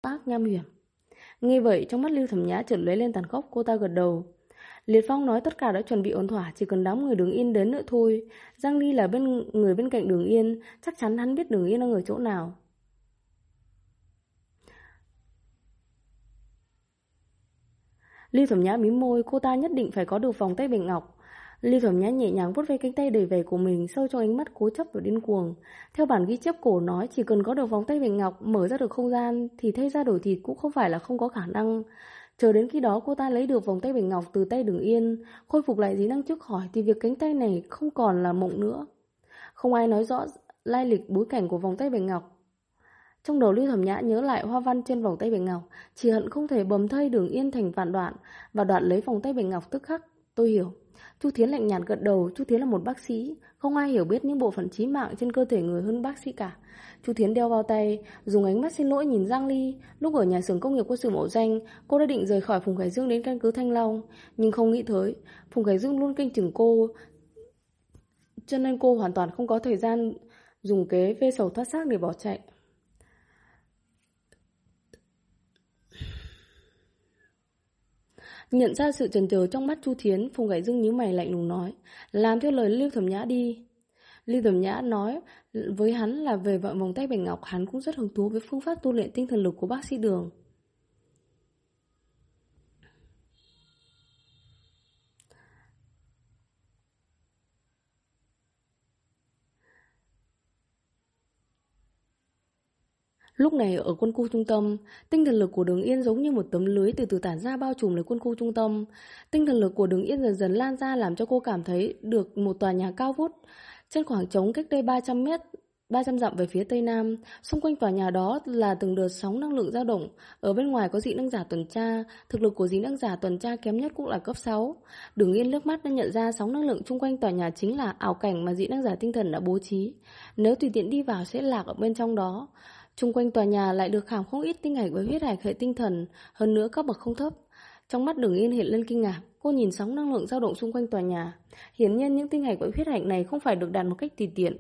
ác nham hiểm. Nghe vậy, trong mắt Lưu Thẩm Nhã chợt lóe lên tàn khốc, cô ta gật đầu. Liệt Phong nói tất cả đã chuẩn bị ổn thỏa, chỉ cần đám người Đường Yên đến nữa thôi. Giang Ly là người bên cạnh Đường Yên, chắc chắn hắn biết Đường Yên đang ở chỗ nào. Lưu Thẩm Nhã mím môi, cô ta nhất định phải có được vòng tay bạch ngọc. Lưu Thẩm Nhã nhẹ nhàng vuốt ve cánh tay đầy vẻ của mình, sâu trong ánh mắt cố chấp và điên cuồng. Theo bản ghi chép cổ nói, chỉ cần có được vòng tay bạch ngọc, mở ra được không gian, thì thay ra đổi thịt cũng không phải là không có khả năng. Chờ đến khi đó cô ta lấy được vòng tay bạch ngọc từ tay Đường Yên, khôi phục lại dị năng trước khỏi, thì việc cánh tay này không còn là mộng nữa. Không ai nói rõ lai lịch bối cảnh của vòng tay bạch ngọc. Trong đầu Lưu Thẩm Nhã nhớ lại hoa văn trên vòng tay bạch ngọc, chỉ hận không thể bầm thây Đường Yên thành vạn đoạn và đoạt lấy vòng tay bạch ngọc tức khắc. Tôi hiểu. Chu Thiến lạnh nhạt gật đầu. Chu Thiến là một bác sĩ, không ai hiểu biết những bộ phận chí mạng trên cơ thể người hơn bác sĩ cả. Chu Thiến đeo bao tay, dùng ánh mắt xin lỗi nhìn Giang Ly. Lúc ở nhà xưởng công nghiệp quân sự Mậu Danh, cô đã định rời khỏi Phùng Khải Dương đến căn cứ Thanh Long, nhưng không nghĩ tới Phùng Khải Dương luôn canh chừng cô, cho nên cô hoàn toàn không có thời gian dùng kế vê sầu thoát xác để bỏ chạy. Nhận ra sự chần chờ trong mắt Chu Thiến, Phùng Khải Dương nhíu mày lạnh lùng nói, làm theo lời Lưu Thẩm Nhã đi. Lưu Thẩm Nhã nói với hắn là về vòng tay bạch ngọc, hắn cũng rất hứng thú với phương pháp tu luyện tinh thần lực của bác sĩ Đường. Lúc này ở quân khu trung tâm, tinh thần lực của Đường Yên giống như một tấm lưới từ từ tản ra bao trùm lấy quân khu trung tâm. Tinh thần lực của Đường Yên dần dần lan ra làm cho cô cảm thấy được một tòa nhà cao vút trên khoảng trống cách đây 300 dặm về phía tây nam. Xung quanh tòa nhà đó là từng đợt sóng năng lượng dao động. Ở bên ngoài có dị năng giả tuần tra, thực lực của dị năng giả tuần tra kém nhất cũng là cấp 6. Đường Yên liếc mắt đã nhận ra sóng năng lượng chung quanh tòa nhà chính là ảo cảnh mà dị năng giả tinh thần đã bố trí. Nếu tùy tiện đi vào sẽ lạc ở bên trong đó. Chung quanh tòa nhà lại được khảm không ít tinh hạch với huyết hạch hệ tinh thần, hơn nữa các bậc không thấp. Trong mắt Đường Yên hiện lên kinh ngạc, cô nhìn sóng năng lượng dao động xung quanh tòa nhà. Hiển nhiên những tinh hạch với huyết hạch này không phải được đặt một cách tùy tiện.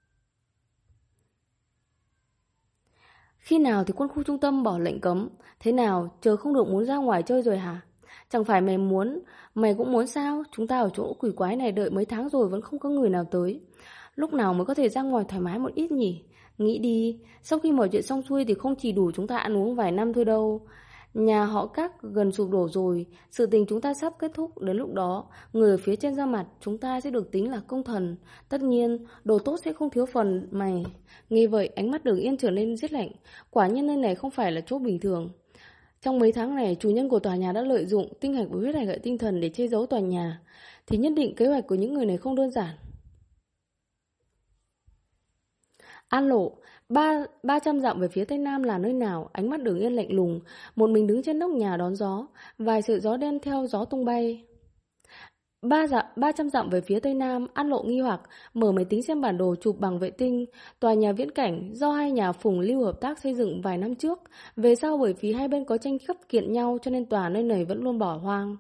Khi nào thì quân khu trung tâm bỏ lệnh cấm? Thế nào, chờ không được muốn ra ngoài chơi rồi hả? Chẳng phải mày cũng muốn sao? Chúng ta ở chỗ quỷ quái này đợi mấy tháng rồi vẫn không có người nào tới. Lúc nào mới có thể ra ngoài thoải mái một ít nhỉ? Nghĩ đi, sau khi mọi chuyện xong xuôi thì không chỉ đủ chúng ta ăn uống vài năm thôi đâu. Nhà họ Các gần sụp đổ rồi, sự tình chúng ta sắp kết thúc, đến lúc đó, người ở phía trên ra mặt, chúng ta sẽ được tính là công thần. Tất nhiên, đồ tốt sẽ không thiếu phần mày. Nghe vậy, ánh mắt Đường Yên trở nên rét lạnh, quả nhiên nơi này không phải là chỗ bình thường. Trong mấy tháng này, chủ nhân của tòa nhà đã lợi dụng tinh hạch và huyết hạch hệ tinh thần để che giấu tòa nhà, thì nhất định kế hoạch của những người này không đơn giản. An Lộ, 300 dặm về phía tây nam là nơi nào? Ánh mắt Đường Yên lạnh lùng, một mình đứng trên nóc nhà đón gió, vài sợi gió đen theo gió tung bay. 300 dặm về phía tây nam, An Lộ nghi hoặc, mở máy tính xem bản đồ chụp bằng vệ tinh, tòa nhà viễn cảnh do hai nhà Phùng Lưu hợp tác xây dựng vài năm trước, về sau bởi vì hai bên có tranh chấp kiện nhau cho nên tòa nơi này vẫn luôn bỏ hoang.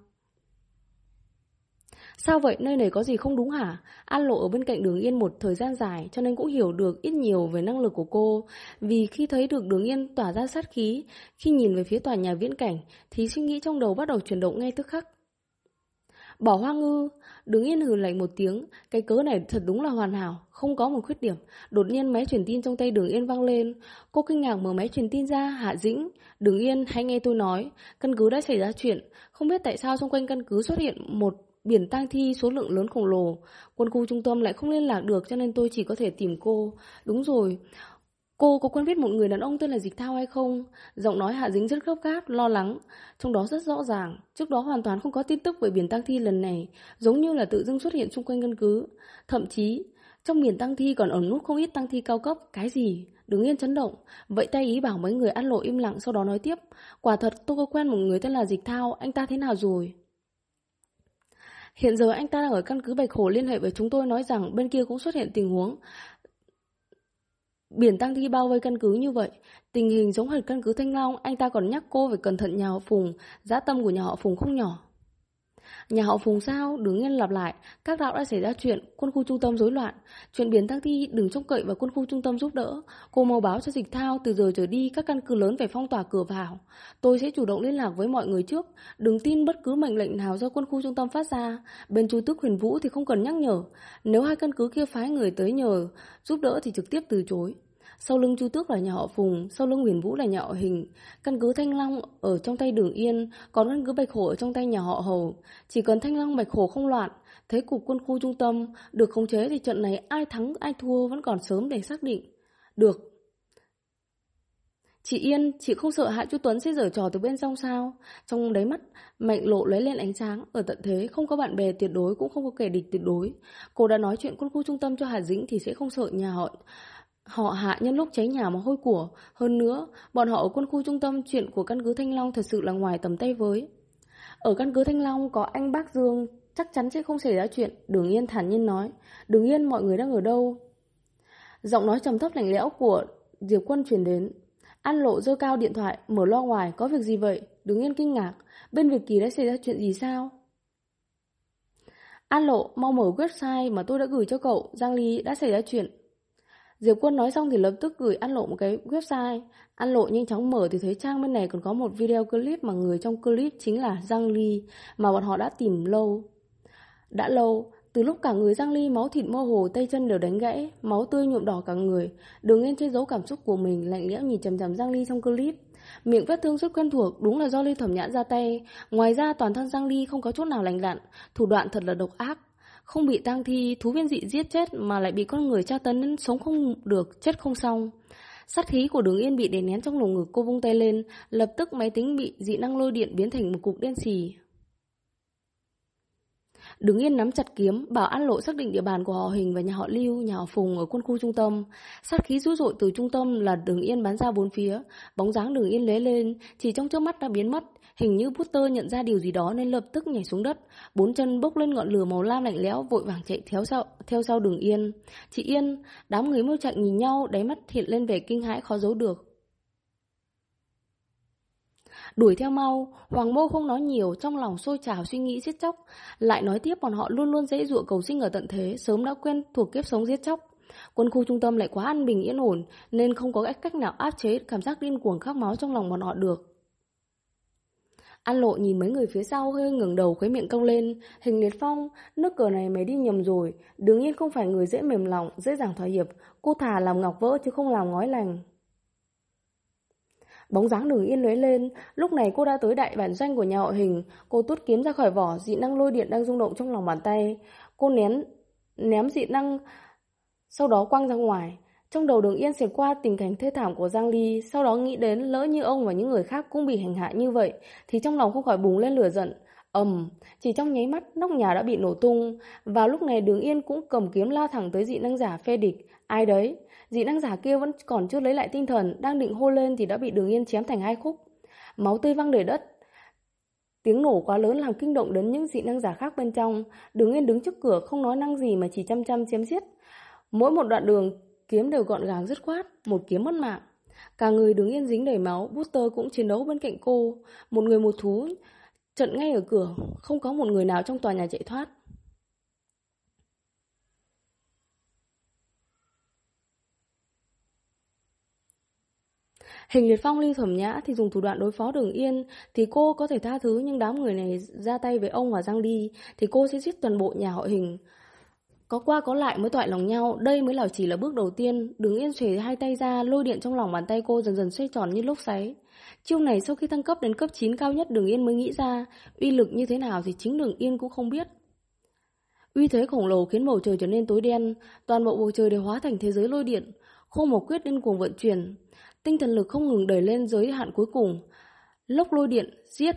Sao vậy, nơi này có gì không đúng hả? An Lộ ở bên cạnh Đường Yên một thời gian dài cho nên cũng hiểu được ít nhiều về năng lực của cô. Vì khi thấy được Đường Yên tỏa ra sát khí, khi nhìn về phía tòa nhà viễn cảnh thì suy nghĩ trong đầu bắt đầu chuyển động ngay tức khắc. Bỏ hoang ư? Đường Yên hừ lạnh một tiếng, cái cớ này thật đúng là hoàn hảo, không có một khuyết điểm. Đột nhiên máy truyền tin trong tay Đường Yên vang lên, cô kinh ngạc mở máy truyền tin ra. Hạ Dĩnh, Đường Yên, hãy nghe tôi nói, căn cứ đã xảy ra chuyện, không biết tại sao xung quanh căn cứ xuất hiện một biển tang thi số lượng lớn khổng lồ. Quân khu trung tâm lại không liên lạc được cho nên tôi chỉ có thể tìm cô. Đúng rồi, cô có quen biết một người đàn ông tên là Dịch Thao hay không? Giọng nói Hạ Dính rất gấp gáp, lo lắng. Trong đó rất rõ ràng, trước đó hoàn toàn không có tin tức về biển tang thi lần này, giống như là tự dưng xuất hiện xung quanh căn cứ. Thậm chí, trong biển tang thi còn ẩn nút không ít tang thi cao cấp. Cái gì? Đứng Yên chấn động, vậy tay ý bảo mấy người An Lộ im lặng, sau đó nói tiếp. Quả thật tôi có quen một người tên là Dịch Thao, anh ta thế nào rồi? Hiện giờ anh ta đang ở căn cứ Bạch Hổ liên hệ với chúng tôi nói rằng bên kia cũng xuất hiện tình huống biển tang thi bao vây căn cứ như vậy. Tình hình giống hệt căn cứ Thanh Long, anh ta còn nhắc cô phải cẩn thận nhà họ Phùng, dã tâm của nhà họ Phùng không nhỏ. Nhà họ Phùng sao? Đường Yên lặp lại. Các đạo đã xảy ra chuyện, quân khu trung tâm rối loạn. Chuyện biến tang thi đừng trông cậy vào quân khu trung tâm giúp đỡ. Cô mau báo cho Dịch Thao, từ giờ trở đi các căn cứ lớn phải phong tỏa cửa vào. Tôi sẽ chủ động liên lạc với mọi người trước. Đừng tin bất cứ mệnh lệnh nào do quân khu trung tâm phát ra. Bên Chu Tước Huyền Vũ thì không cần nhắc nhở. Nếu hai căn cứ kia phái người tới nhờ giúp đỡ thì trực tiếp từ chối. Sau lưng Chu Tước là nhà họ Phùng, sau lưng Huyền Vũ là nhà họ Hình. Căn cứ Thanh Long ở trong tay Đường Yên, còn căn cứ Bạch Hổ ở trong tay nhà họ Hầu. Chỉ cần Thanh Long Bạch Hổ không loạn, thế cục quân khu trung tâm được khống chế thì trận này ai thắng ai thua vẫn còn sớm để xác định. Được. Chị Yên, chị không sợ Hạ Chu Tuấn sẽ giở trò từ bên trong sao? Trong đáy mắt Mạnh Lộ lóe lên ánh sáng. Ở tận thế không có bạn bè tuyệt đối, cũng không có kẻ địch tuyệt đối. Cô đã nói chuyện quân khu trung tâm cho Hà Dĩnh thì sẽ không sợ nhà họ Hạ nhân lúc cháy nhà mà hôi của. Hơn nữa, bọn họ ở quân khu trung tâm, chuyện của căn cứ Thanh Long thật sự là ngoài tầm tay với. Ở căn cứ Thanh Long có anh Bác Dương, chắc chắn sẽ không xảy ra chuyện. Đường Yên thản nhiên nói. Đường Yên, mọi người đang ở đâu? Giọng nói trầm thấp lạnh lẽo của Diệp Quân truyền đến. An Lộ giơ cao điện thoại, mở loa ngoài. Có việc gì vậy? Đường Yên kinh ngạc. Bên Việt Kỳ đã xảy ra chuyện gì sao? An Lộ, mau mở website mà tôi đã gửi cho cậu. Giang Ly đã xảy ra chuyện. Diệp Quân nói xong thì lập tức gửi An Lộ một cái website. An Lộ nhanh chóng mở thì thấy trang bên này còn có một video clip mà người trong clip chính là Giang Ly mà bọn họ đã tìm đã lâu. Từ lúc cả người Giang Ly máu thịt mơ hồ, tay chân đều đánh gãy, máu tươi nhuộm đỏ cả người. Đường Yên che giấu cảm xúc của mình, lạnh lẽo nhìn chằm chằm Giang Ly trong clip. Miệng vết thương rất quen thuộc, đúng là do Ly Thẩm Nhãn ra tay. Ngoài ra toàn thân Giang Ly không có chút nào lành lặn, thủ đoạn thật là độc ác. Không bị tang thi, thú viên dị giết chết mà lại bị con người tra tấn đến sống không được, chết không xong. Sát khí của Đường Yên bị đè nén trong lồng ngực, cô vung tay lên, lập tức máy tính bị dị năng lôi điện biến thành một cục đen xì. Đường Yên nắm chặt kiếm, bảo An Lộ xác định địa bàn của họ Hình và nhà họ Lưu, nhà họ Phùng ở quân khu trung tâm. Sát khí dữ dội từ trung tâm là Đường Yên bắn ra bốn phía. Bóng dáng Đường Yên lóe lên, chỉ trong chớp mắt đã biến mất. Hình như Butter nhận ra điều gì đó nên lập tức nhảy xuống đất, bốn chân bốc lên ngọn lửa màu lam lạnh lẽo, vội vàng chạy theo sau Đường Yên. Chị Yên, đám người mưu chạy nhìn nhau, đáy mắt hiện lên vẻ kinh hãi khó giấu được. Đuổi theo mau, Hoàng Mô không nói nhiều, trong lòng sôi trào suy nghĩ giết chóc. Lại nói tiếp bọn họ luôn luôn dễ dụa cầu sinh ở tận thế, sớm đã quen thuộc kiếp sống giết chóc. Quân khu trung tâm lại quá an bình yên ổn, nên không có cách nào áp chế cảm giác điên cuồng khát máu trong lòng bọn họ được. An Lộ nhìn mấy người phía sau hơi ngẩng đầu, khóe miệng cong lên. Hình Liệt Phong, nước cờ này mày đi nhầm rồi. Đương nhiên không phải người dễ mềm lòng, dễ dàng thỏa hiệp. Cô thà làm ngọc vỡ chứ không làm ngói lành. Bóng dáng Đường Yên lóe lên, lúc này cô đã tới đại bản doanh của nhà họ Hình. Cô tuốt kiếm ra khỏi vỏ, dị năng lôi điện đang rung động trong lòng bàn tay. Cô ném dị năng, sau đó quăng ra ngoài. Trong đầu Đường Yên xẹt qua tình cảnh thê thảm của Giang Ly, sau đó nghĩ đến lỡ như ông và những người khác cũng bị hành hạ như vậy, thì trong lòng không khỏi bùng lên lửa giận. Chỉ trong nháy mắt, nóc nhà đã bị nổ tung. Vào lúc này Đường Yên cũng cầm kiếm lao thẳng tới dị năng giả phe địch. Ai đấy? Dị năng giả kia vẫn còn chưa lấy lại tinh thần, đang định hô lên thì đã bị Đường Yên chém thành hai khúc. Máu tươi văng đầy đất. Tiếng nổ quá lớn làm kinh động đến những dị năng giả khác bên trong. Đường Yên đứng trước cửa không nói năng gì mà chỉ chăm chăm chém giết. Mỗi một đoạn đường kiếm đều gọn gàng dứt khoát, một kiếm mất mạng. Cả người Đường Yên dính đầy máu, Buster cũng chiến đấu bên cạnh cô. Một người một thú trận ngay ở cửa, không có một người nào trong tòa nhà chạy thoát. Hình Liệt Phong, Lưu Thẩm Nhã thì dùng thủ đoạn đối phó Đường Yên thì cô có thể tha thứ, nhưng đám người này ra tay với ông và Giang Đi thì cô sẽ giết toàn bộ nhà họ Hình. Có qua có lại mới toại lòng nhau, đây mới là chỉ là bước đầu tiên. Đường Yên xuề hai tay ra, lôi điện trong lòng bàn tay cô dần dần xoay tròn như lốc xoáy. Chiêu này sau khi thăng cấp đến cấp 9 cao nhất Đường Yên mới nghĩ ra, uy lực như thế nào thì chính Đường Yên cũng không biết. Uy thế khổng lồ khiến bầu trời trở nên tối đen, toàn bộ bầu trời đều hóa thành thế giới lôi điện. Khô Mộc Quyết điên cuồng vận chuyển, tinh thần lực không ngừng đẩy lên giới hạn cuối cùng. Lốc lôi điện, giết.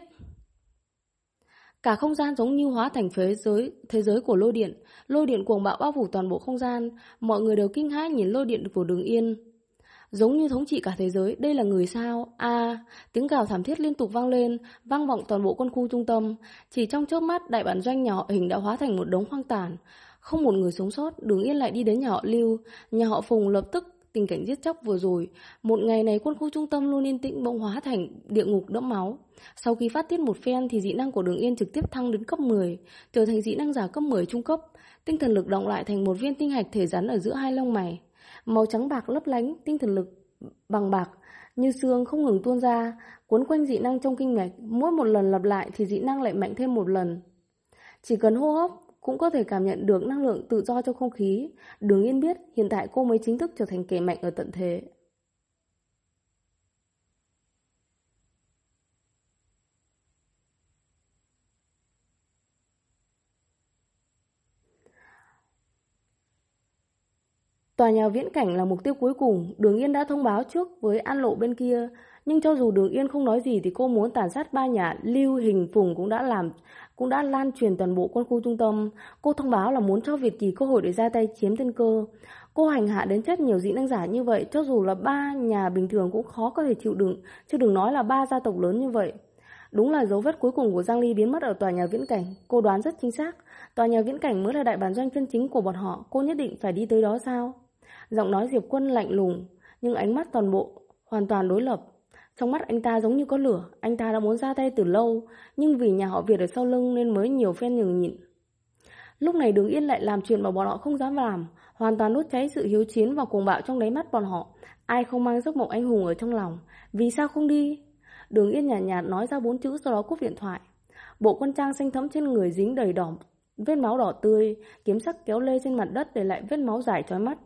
Cả không gian giống như hóa thành thế giới của lôi điện cuồng bạo bao phủ toàn bộ không gian, mọi người đều kinh hãi nhìn lôi điện của Đường Yên. Giống như thống trị cả thế giới, đây là người sao? Tiếng gào thảm thiết liên tục vang lên, vang vọng toàn bộ quân khu trung tâm. Chỉ trong chớp mắt, đại bản doanh nhà họ Hình đã hóa thành một đống hoang tàn, không một người sống sót. Đường Yên lại đi đến nhà họ Lưu, nhà họ Phùng lập tức tình cảnh giết chóc vừa rồi. Một ngày này quân khu trung tâm luôn yên tĩnh bỗng hóa thành địa ngục đẫm máu. Sau khi phát tiết một phen thì dị năng của Đường Yên trực tiếp thăng đến cấp 10, trở thành dị năng giả cấp 10 trung cấp. Tinh thần lực động lại thành một viên tinh hạch thể rắn ở giữa hai lông mày. Màu trắng bạc lấp lánh, tinh thần lực bằng bạc như xương không ngừng tuôn ra, cuốn quanh dị năng trong kinh mạch. Mỗi một lần lặp lại thì dị năng lại mạnh thêm một lần. Chỉ cần hô hấp cũng có thể cảm nhận được năng lượng tự do trong không khí. Đường Yên biết hiện tại cô mới chính thức trở thành kẻ mạnh ở tận thế. Tòa nhà viễn cảnh là mục tiêu cuối cùng. Đường Yên đã thông báo trước với An Lộ bên kia. Nhưng cho dù Đường Yên không nói gì thì cô muốn tàn sát ba nhà Lưu, Hình, Phùng cũng đã lan truyền toàn bộ quân khu trung tâm. Cô thông báo là muốn cho Việt Kỳ cơ hội để ra tay chiếm tiên cơ. Cô hành hạ đến chết nhiều dị năng giả như vậy, cho dù là ba nhà bình thường cũng khó có thể chịu đựng, chứ đừng nói là ba gia tộc lớn như vậy. Đúng là dấu vết cuối cùng của Giang Ly biến mất ở tòa nhà viễn cảnh. Cô đoán rất chính xác. Tòa nhà viễn cảnh mới là đại bản doanh chân chính của bọn họ. Cô nhất định phải đi tới đó sao? Giọng nói Diệp Quân lạnh lùng, nhưng ánh mắt toàn bộ hoàn toàn đối lập. Trong mắt anh ta giống như có lửa. Anh ta đã muốn ra tay từ lâu, nhưng vì nhà họ Việt ở sau lưng nên mới nhiều phen nhường nhịn. Lúc này Đường Yên lại làm chuyện mà bọn họ không dám làm, hoàn toàn đốt cháy sự hiếu chiến và cuồng bạo trong đáy mắt bọn họ. Ai không mang giấc mộng anh hùng ở trong lòng? Vì sao không đi? Đường Yên nhàn nhạt nói ra 4 chữ, sau đó cúp điện thoại. Bộ quân trang xanh thẫm trên người dính đầy đỏ vết máu đỏ tươi, kiếm sắc kéo lê trên mặt đất để lại vết máu dài chói mắt.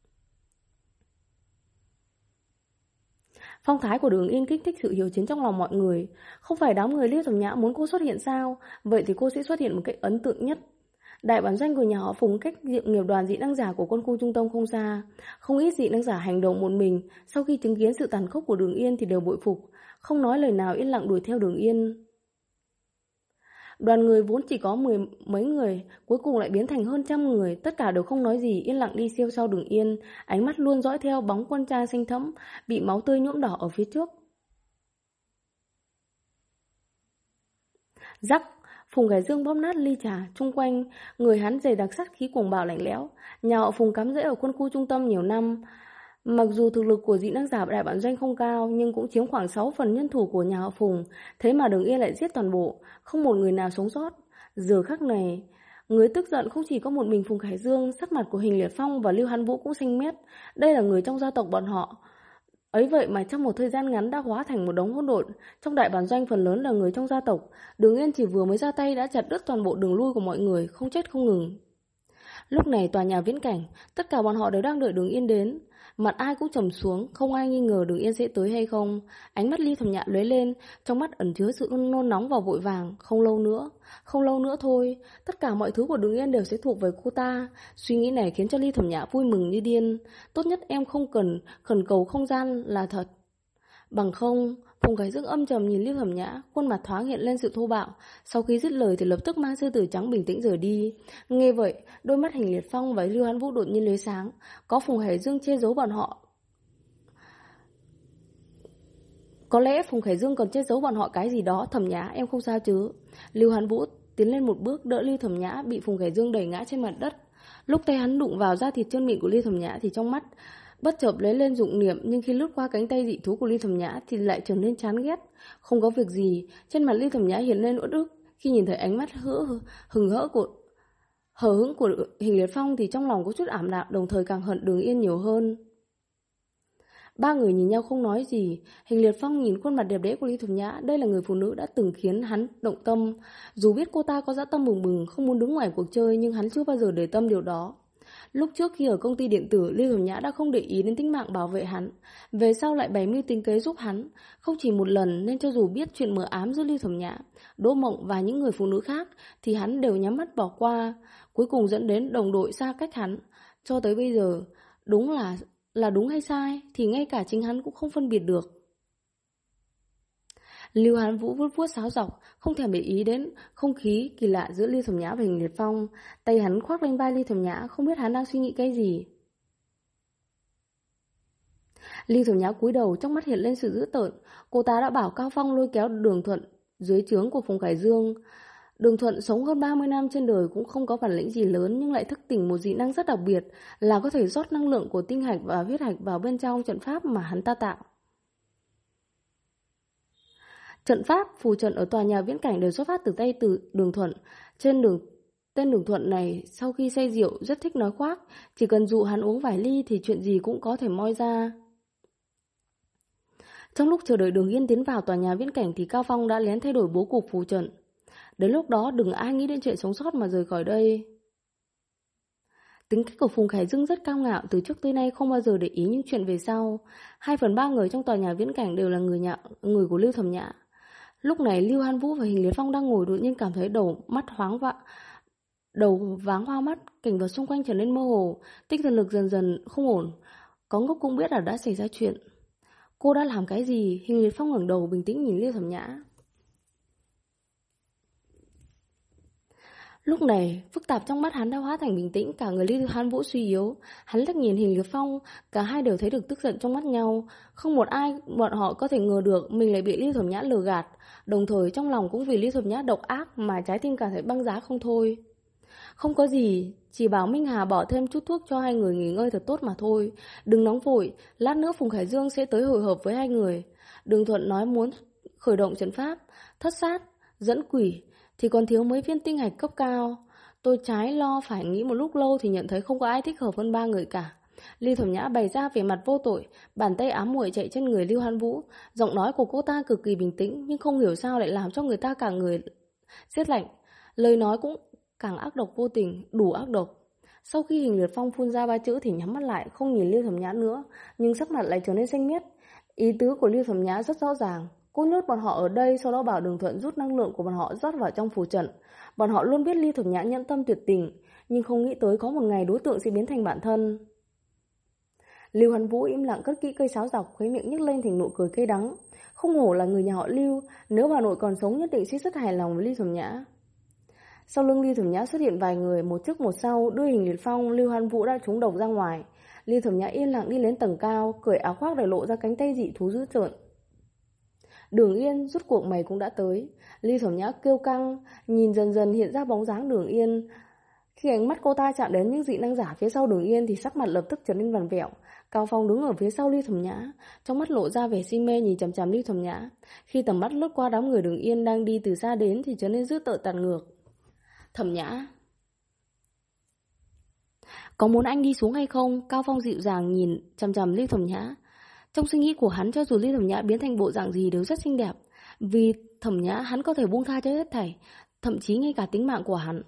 Phong thái của Đường Yên kích thích sự hiếu chiến trong lòng mọi người. Không phải đám người Liêu Thẩm Nhã muốn cô xuất hiện sao? Vậy thì cô sẽ xuất hiện một cách ấn tượng nhất. Đại bản doanh của nhà họ Phùng cách nghiệp đoàn dị năng giả của quân khu trung tâm không xa. Không ít dị năng giả hành động một mình, sau khi chứng kiến sự tàn khốc của Đường Yên thì đều bội phục, không nói lời nào yên lặng đuổi theo Đường Yên. Đoàn người vốn chỉ có 10 mấy người, cuối cùng lại biến thành hơn trăm người, tất cả đều không nói gì, yên lặng đi siêu sau Đường Yên, ánh mắt luôn dõi theo bóng quân trai xanh thẫm bị máu tươi nhuộm đỏ ở phía trước. Rắc, Phùng Khải Dương bóp nát ly trà, chung quanh người hắn dày đặc sát khí cuồng bạo lạnh lẽo. Nhà họ Phùng cắm rễ ở quân khu trung tâm nhiều năm, mặc dù thực lực của dị năng giả đại bản doanh không cao, nhưng cũng chiếm khoảng 6 phần nhân thủ của nhà họ Phùng. Thế mà Đường Yên lại giết toàn bộ, không một người nào sống sót. Giờ khắc này, người tức giận không chỉ có một mình Phùng Khải Dương, sắc mặt của Hình Liệt Phong và Lưu Hán Vũ cũng xanh mét. Đây là người trong gia tộc bọn họ. Ấy vậy mà trong một thời gian ngắn đã hóa thành một đống hỗn độn. Trong đại bản doanh phần lớn là người trong gia tộc. Đường Yên chỉ vừa mới ra tay đã chặt đứt toàn bộ đường lui của mọi người, không chết không ngừng. Lúc này tòa nhà viễn cảnh, tất cả bọn họ đều đang đợi Đường Yên đến. Mặt ai cũng trầm xuống, không ai nghi ngờ Đường Yên sẽ tới hay không. Ánh mắt Ly Thẩm Nhã lóe lên, trong mắt ẩn chứa sự nôn nóng và vội vàng. Không lâu nữa thôi, tất cả mọi thứ của Đường Yên đều sẽ thuộc về cô ta. Suy nghĩ này khiến cho Ly Thẩm Nhã vui mừng như điên. Tốt nhất em không cần khẩn cầu không gian là thật. Bằng không, Phùng Khải Dương âm trầm nhìn Lưu Thẩm Nhã, khuôn mặt thoáng hiện lên sự thô bạo. Sau khi dứt lời thì lập tức mang sư tử trắng bình tĩnh rời đi. Nghe vậy, đôi mắt Hình Liệt Phong và Lưu Hán Vũ đột nhiên lóe sáng. Có Phùng Khải Dương che giấu bọn họ. Có lẽ Phùng Khải Dương còn che giấu bọn họ cái gì đó. Thẩm Nhã, em không sao chứ? Lưu Hán Vũ tiến lên một bước đỡ Lưu Thẩm Nhã bị Phùng Khải Dương đẩy ngã trên mặt đất. Lúc tay hắn đụng vào da thịt trơn mịn của Lưu Thẩm Nhã thì trong mắt bất chợt lấy lên dụng niệm, nhưng khi lướt qua cánh tay dị thú của Ly Thẩm Nhã thì lại trở nên chán ghét. Không có việc gì, trên mặt Ly Thẩm Nhã hiện lên uất ức. Khi nhìn thấy ánh mắt hờ hững của Hình Liệt Phong thì trong lòng có chút ảm đạm, đồng thời càng hận Đường Yên nhiều hơn. Ba người nhìn nhau không nói gì. Hình Liệt Phong nhìn khuôn mặt đẹp đẽ của Ly Thẩm Nhã, đây là người phụ nữ đã từng khiến hắn động tâm. Dù biết cô ta có dã tâm bừng bừng, không muốn đứng ngoài cuộc chơi, nhưng hắn chưa bao giờ để tâm điều đó. Lúc trước khi ở công ty điện tử, Lưu Thẩm Nhã đã không để ý đến tính mạng bảo vệ hắn. Về sau lại bày mưu tính kế giúp hắn, không chỉ một lần, nên cho dù biết chuyện mờ ám giữa Lưu Thẩm Nhã, Đỗ Mộng và những người phụ nữ khác thì hắn đều nhắm mắt bỏ qua, cuối cùng dẫn đến đồng đội xa cách hắn. Cho tới bây giờ, đúng là đúng hay sai thì ngay cả chính hắn cũng không phân biệt được. Lưu Hán Vũ vuốt vuốt sáo dọc, không thèm để ý đến không khí kỳ lạ giữa Lưu Thẩm Nhã và Hình Liệt Phong. Tay hắn khoác lên vai Lưu Thẩm Nhã, không biết hắn đang suy nghĩ cái gì. Lưu Thẩm Nhã cúi đầu, trong mắt hiện lên sự dữ tợn. Cô ta đã bảo Cao Phong lôi kéo Đường Thuận dưới trướng của Phùng Khải Dương Đường Thuận sống hơn 30 năm trên đời cũng không có bản lĩnh gì lớn nhưng lại thức tỉnh một dị năng rất đặc biệt là có thể rót năng lượng của tinh hạch và huyết hạch vào bên trong trận pháp mà hắn ta tạo. Trận pháp, phù trận ở tòa nhà viễn cảnh đều xuất phát từ Đường Thuận. Tên Đường Thuận này sau khi say rượu rất thích nói khoác, chỉ cần dụ hắn uống vài ly thì chuyện gì cũng có thể moi ra. Trong lúc chờ đợi Đường Yên tiến vào tòa nhà viễn cảnh thì Cao Phong đã lén thay đổi bố cục phù trận. Đến lúc đó đừng ai nghĩ đến chuyện sống sót mà rời khỏi đây. Tính cách của Phùng Khải Dương rất cao ngạo, từ trước tới nay không bao giờ để ý những chuyện về sau. 2/3 người trong tòa nhà viễn cảnh đều là người của Lưu Thẩm Nhã. Lúc này Lưu Hàn Vũ và Hình Liệt Phong đang ngồi đột nhiên cảm thấy đầu váng hoa mắt, cảnh vật xung quanh trở nên mơ hồ, tinh thần lực dần dần không ổn. Có ngốc cũng biết là đã xảy ra chuyện. Cô đã làm cái gì? Hình Liệt Phong ngẩng đầu bình tĩnh nhìn Lưu Thẩm Nhã. Lúc này, phức tạp trong mắt hắn đã hóa thành bình tĩnh, cả người Lưu Hàn Vũ suy yếu. Hắn liếc nhìn Hình Liệt Phong, cả hai đều thấy được tức giận trong mắt nhau. Không một ai bọn họ có thể ngờ được mình lại bị Lưu Thẩm Nhã lừa gạt. Đồng thời trong lòng cũng vì Lưu Thẩm Nhã độc ác mà trái tim cảm thấy băng giá không thôi. Không có gì, chỉ bảo Minh Hà bỏ thêm chút thuốc cho hai người nghỉ ngơi thật tốt mà thôi. Đừng nóng vội, lát nữa Phùng Khải Dương sẽ tới hội hợp với hai người. Đường Thuận nói muốn khởi động trận pháp, thất sát, dẫn quỷ, thì còn thiếu mấy viên tinh hạch cấp cao. Tôi trái lo phải nghĩ một lúc lâu thì nhận thấy không có ai thích hợp hơn ba người cả. Lưu Thẩm Nhã bày ra vẻ mặt vô tội, bàn tay ám muội chạy trên người Lưu Hàn Vũ. Giọng nói của cô ta cực kỳ bình tĩnh, nhưng không hiểu sao lại làm cho người ta cả người rét lạnh. Lời nói cũng càng ác độc vô tình, đủ ác độc. Sau khi Hình Liệt Phong phun ra ba chữ thì nhắm mắt lại, không nhìn Lưu Thẩm Nhã nữa, nhưng sắc mặt lại trở nên xanh mét. Ý tứ của Lưu Thẩm Nhã rất rõ ràng. Cô nhốt bọn họ ở đây, sau đó bảo Đường Thuận rút năng lượng của bọn họ rót vào trong phù trận. Bọn họ luôn biết Lưu Thẩm Nhã nhẫn tâm tuyệt tình, nhưng không nghĩ tới có một ngày đối tượng sẽ biến thành bản thân. Lưu Hàn Vũ im lặng cất kỹ cây sáo dọc, khóe miệng nhếch lên thành nụ cười cay đắng. Không hổ là người nhà họ Lưu, nếu bà nội còn sống nhất định sẽ rất hài lòng với Lưu Thẩm Nhã. Sau lưng Lưu Thẩm Nhã xuất hiện vài người, một trước một sau, đưa Hình Liệt Phong, Lưu Hàn Vũ đã trúng độc ra ngoài. Lưu Thẩm Nhã yên lặng đi lên tầng cao, cởi áo khoác để lộ ra cánh tay dị thú dữ tợn. Đường Yên, rốt cuộc mày cũng đã tới. Lưu Thẩm Nhã kêu căng, nhìn dần dần hiện ra bóng dáng Đường Yên. Khi ánh mắt cô ta chạm đến những dị năng giả phía sau Đường Yên thì sắc mặt lập tức trở nên vằn vẹo. Cao Phong đứng ở phía sau Lưu Thẩm Nhã, trong mắt lộ ra vẻ si mê nhìn chằm chằm Lưu Thẩm Nhã. Khi tầm mắt lướt qua đám người Đường Yên đang đi từ xa đến thì trở nên dữ tợn tàn ngược. Thẩm Nhã, có muốn anh đi xuống hay không? Cao Phong dịu dàng nhìn chằm chằm Lưu Thẩm Nhã. Trong suy nghĩ của hắn, cho dù Lưu Thẩm Nhã biến thành bộ dạng gì đều rất xinh đẹp. Vì Thẩm Nhã hắn có thể buông tha cho hết thảy, thậm chí ngay cả tính mạng của hắn.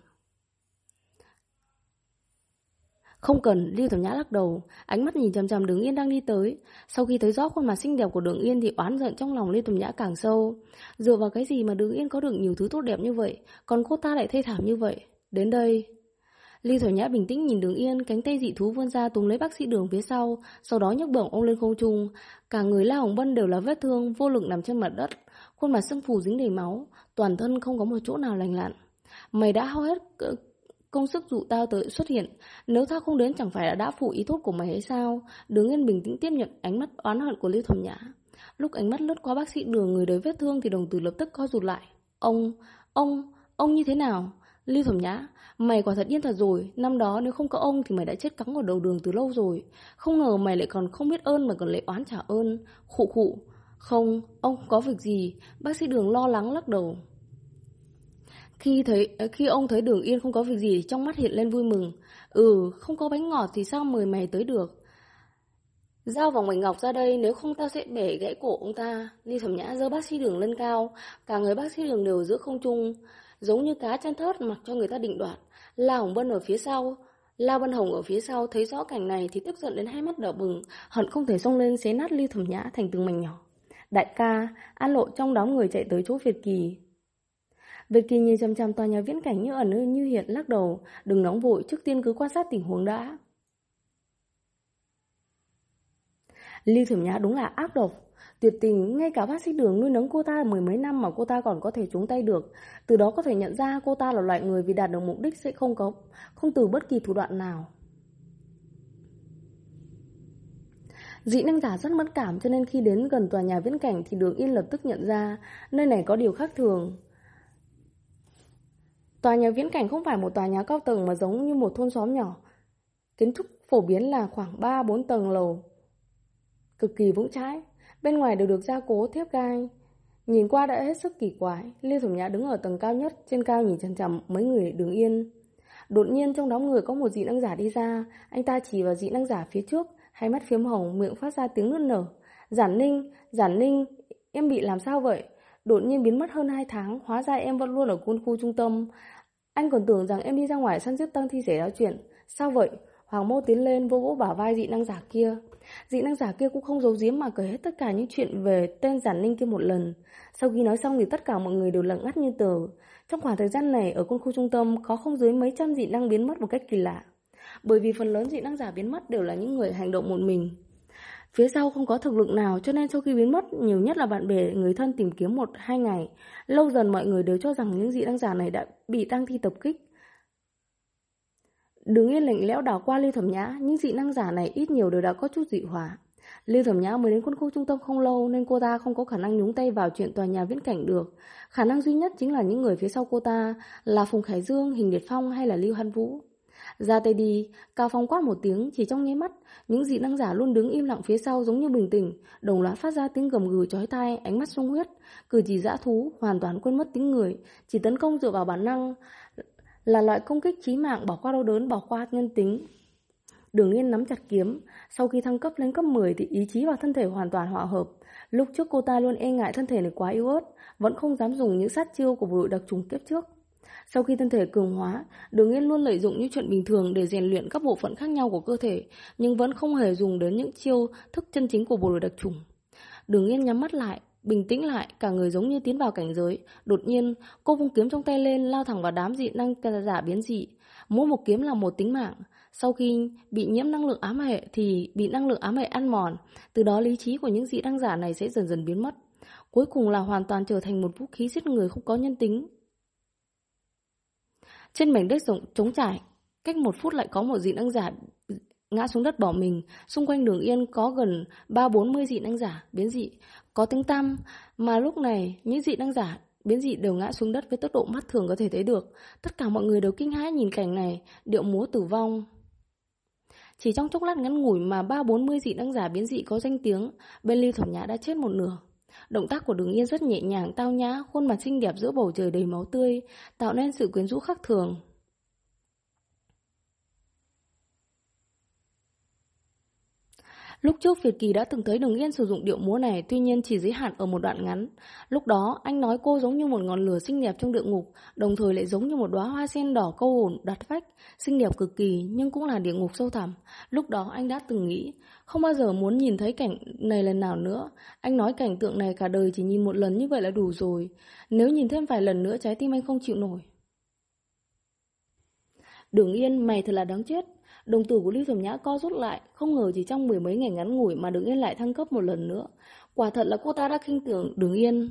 Không cần, Lưu Thẩm Nhã lắc đầu, ánh mắt nhìn chằm chằm Đường Yên đang đi tới. Sau khi thấy rõ khuôn mặt xinh đẹp của Đường Yên thì oán giận trong lòng Lưu Thẩm Nhã càng sâu. Dựa vào cái gì mà Đường Yên có được nhiều thứ tốt đẹp như vậy, còn cô ta lại thê thảm như vậy? Đến đây, Lưu Thẩm Nhã bình tĩnh nhìn Đường Yên, cánh tay dị thú vươn ra túm lấy bác sĩ Đường phía sau đó nhấc bổng ông lên không trung. Cả người La Hồng Bân đều là vết thương, vô lực nằm trên mặt đất, khuôn mặt sưng phù dính đầy máu, toàn thân không có một chỗ nào lành lặn. Mày đã hao hết công sức dụ tao tới xuất hiện, nếu tao không đến chẳng phải là đã phụ ý tốt của mày hay sao? Đường Yên bình tĩnh tiếp nhận ánh mắt oán hận của Lưu Thẩm Nhã. Lúc ánh mắt lướt qua bác sĩ Đường người đầy vết thương thì đồng tử lập tức co rụt lại. Ông như thế nào? Lưu Thẩm Nhã, mày quả thật điên thật rồi, năm đó nếu không có ông thì mày đã chết cắn vào đầu Đường từ lâu rồi. Không ngờ mày lại còn không biết ơn mà còn lại oán trả ơn. Khụ khụ. Không, ông không có việc gì. Bác sĩ Đường lo lắng lắc đầu. Khi ông thấy Đường Yên không có việc gì thì trong mắt hiện lên vui mừng. Không có bánh ngọt thì sao mời mày tới được? Giao vòng mảnh ngọc ra đây, nếu không tao sẽ bẻ gãy cổ ông ta. Lưu Thẩm Nhã giơ bác sĩ Đường lên cao, cả người bác sĩ Đường đều giữa không trung, giống như cá trên thớt mặc cho người ta định đoạt. La Vân Hồng ở phía sau thấy rõ cảnh này thì tức giận đến hai mắt đỏ bừng, hận không thể xông lên xé nát Lưu Thẩm Nhã thành từng mảnh nhỏ. Đại ca, An Lộ trong đám người chạy tới chỗ Việt Kỳ. Việt Kỳ nhìn chằm chằm tòa nhà viễn cảnh như ẩn như hiện, lắc đầu, đừng nóng vội, trước tiên cứ quan sát tình huống đã. Lưu Thẩm Nhã đúng là ác độc, tuyệt tình, ngay cả bác sĩ Đường nuôi nấng cô ta mười mấy năm mà cô ta còn có thể trúng tay được. Từ đó có thể nhận ra cô ta là loại người vì đạt được mục đích sẽ không từ bất kỳ thủ đoạn nào. Dị năng giả rất mẫn cảm cho nên khi đến gần tòa nhà viễn cảnh thì Đường Yên lập tức nhận ra nơi này có điều khác thường. Tòa nhà viễn cảnh không phải một tòa nhà cao tầng mà giống như một thôn xóm nhỏ. Kiến trúc phổ biến là khoảng 3-4 tầng lầu, cực kỳ vững chãi. Bên ngoài đều được gia cố thép gai. Nhìn qua đã hết sức kỳ quái. Lưu Thẩm Nhã đứng ở tầng cao nhất, trên cao nhìn chằm chằm mấy người Đường Yên. Đột nhiên trong đám người có một dị năng giả đi ra. Anh ta chỉ vào dị năng giả phía trước, hai mắt phiếm hồng, miệng phát ra tiếng nức nở. Giản Ninh, em bị làm sao vậy? Đột nhiên biến mất hơn 2 tháng, hóa ra em vẫn luôn ở quân khu trung tâm. Anh còn tưởng rằng em đi ra ngoài săn giết tang thi xảy ra chuyện. Sao vậy? Hoàng Mâu tiến lên vỗ vỗ bả vai dị năng giả kia. Dị năng giả kia cũng không giấu giếm mà kể hết tất cả những chuyện về tên Giản Ninh kia một lần. Sau khi nói xong thì tất cả mọi người đều lặng ngắt như tờ. Trong khoảng thời gian này ở quân khu trung tâm có không dưới mấy trăm dị năng biến mất một cách kỳ lạ. Bởi vì phần lớn dị năng giả biến mất đều là những người hành động một mình. Phía sau không có thực lực nào cho nên sau khi biến mất nhiều nhất là bạn bè người thân tìm kiếm 1-2 ngày. Lâu dần mọi người đều cho rằng những dị năng giả này đã bị tang thi tập kích. Đường Yên lạnh lẽo đảo qua Lưu Thẩm Nhã, những dị năng giả này ít nhiều đều đã có chút dị hỏa. Lưu Thẩm Nhã mới đến quân khu trung tâm không lâu nên cô ta không có khả năng nhúng tay vào chuyện tòa nhà viễn cảnh được. Khả năng duy nhất chính là những người phía sau cô ta là Phùng Khải Dương, Hình Liệt Phong hay là Lưu Hân Vũ. Ra tay đi, Cao Phong quát một tiếng, chỉ trong nháy mắt, những dị năng giả luôn đứng im lặng phía sau giống như bình tĩnh, đồng loạt phát ra tiếng gầm gừ chói tai, ánh mắt sung huyết, cử chỉ dã thú, hoàn toàn quên mất tiếng người, chỉ tấn công dựa vào bản năng, là loại công kích chí mạng, bỏ qua đau đớn, bỏ qua nhân tính. Đường Yên nắm chặt kiếm, sau khi thăng cấp lên cấp 10 thì ý chí và thân thể hoàn toàn hòa hợp. Lúc trước cô ta luôn e ngại thân thể này quá yếu ớt, vẫn không dám dùng những sát chiêu của bộ đội đặc trùng kiếp trước. Sau khi thân thể cường hóa, Đường Yên luôn lợi dụng những chuyện bình thường để rèn luyện các bộ phận khác nhau của cơ thể, nhưng vẫn không hề dùng đến những chiêu thức chân chính của bộ đội đặc trùng. Đường Yên nhắm mắt lại, bình tĩnh lại, cả người giống như tiến vào cảnh giới. Đột nhiên, cô vung kiếm trong tay lên, lao thẳng vào đám dị năng giả biến dị. Mỗi một kiếm là một tính mạng. Sau khi bị nhiễm năng lượng ám hệ thì bị năng lượng ám hệ ăn mòn, từ đó lý trí của những dị năng giả này sẽ dần dần biến mất. Cuối cùng là hoàn toàn trở thành một vũ khí giết người không có nhân tính. Trên mảnh đất rộng trống trải, cách 1 phút lại có một dị năng giả ngã xuống đất bỏ mình. Xung quanh Đường Yên có gần 30-40 dị năng giả biến dị, có tiếng tăm, mà lúc này những dị năng giả biến dị đều ngã xuống đất với tốc độ mắt thường có thể thấy được. Tất cả mọi người đều kinh hãi nhìn cảnh này, điệu múa tử vong. Chỉ trong chốc lát ngắn ngủi mà 30-40 dị năng giả biến dị có danh tiếng, bên Lưu Thẩm Nhã đã chết một nửa. Động tác của Đường Yên rất nhẹ nhàng, tao nhã, khuôn mặt xinh đẹp giữa bầu trời đầy máu tươi, tạo nên sự quyến rũ khác thường. Lúc trước Việt Kỳ đã từng thấy Đường Yên sử dụng điệu múa này, tuy nhiên chỉ giới hạn ở một đoạn ngắn. Lúc đó anh nói cô giống như một ngọn lửa xinh đẹp trong địa ngục, đồng thời lại giống như một đóa hoa sen đỏ câu hồn đặt vách, xinh đẹp cực kỳ nhưng cũng là địa ngục sâu thẳm. Lúc đó anh đã từng nghĩ, không bao giờ muốn nhìn thấy cảnh này lần nào nữa. Anh nói cảnh tượng này cả đời chỉ nhìn một lần như vậy là đủ rồi. Nếu nhìn thêm vài lần nữa trái tim anh không chịu nổi. Đường Yên, mày thật là đáng chết. Đồng tử của Lưu Thẩm Nhã co rút lại, không ngờ chỉ trong 10 mấy ngày ngắn ngủi mà Đường Yên lại thăng cấp một lần nữa. Quả thật là cô ta đã khinh thường Đường Yên.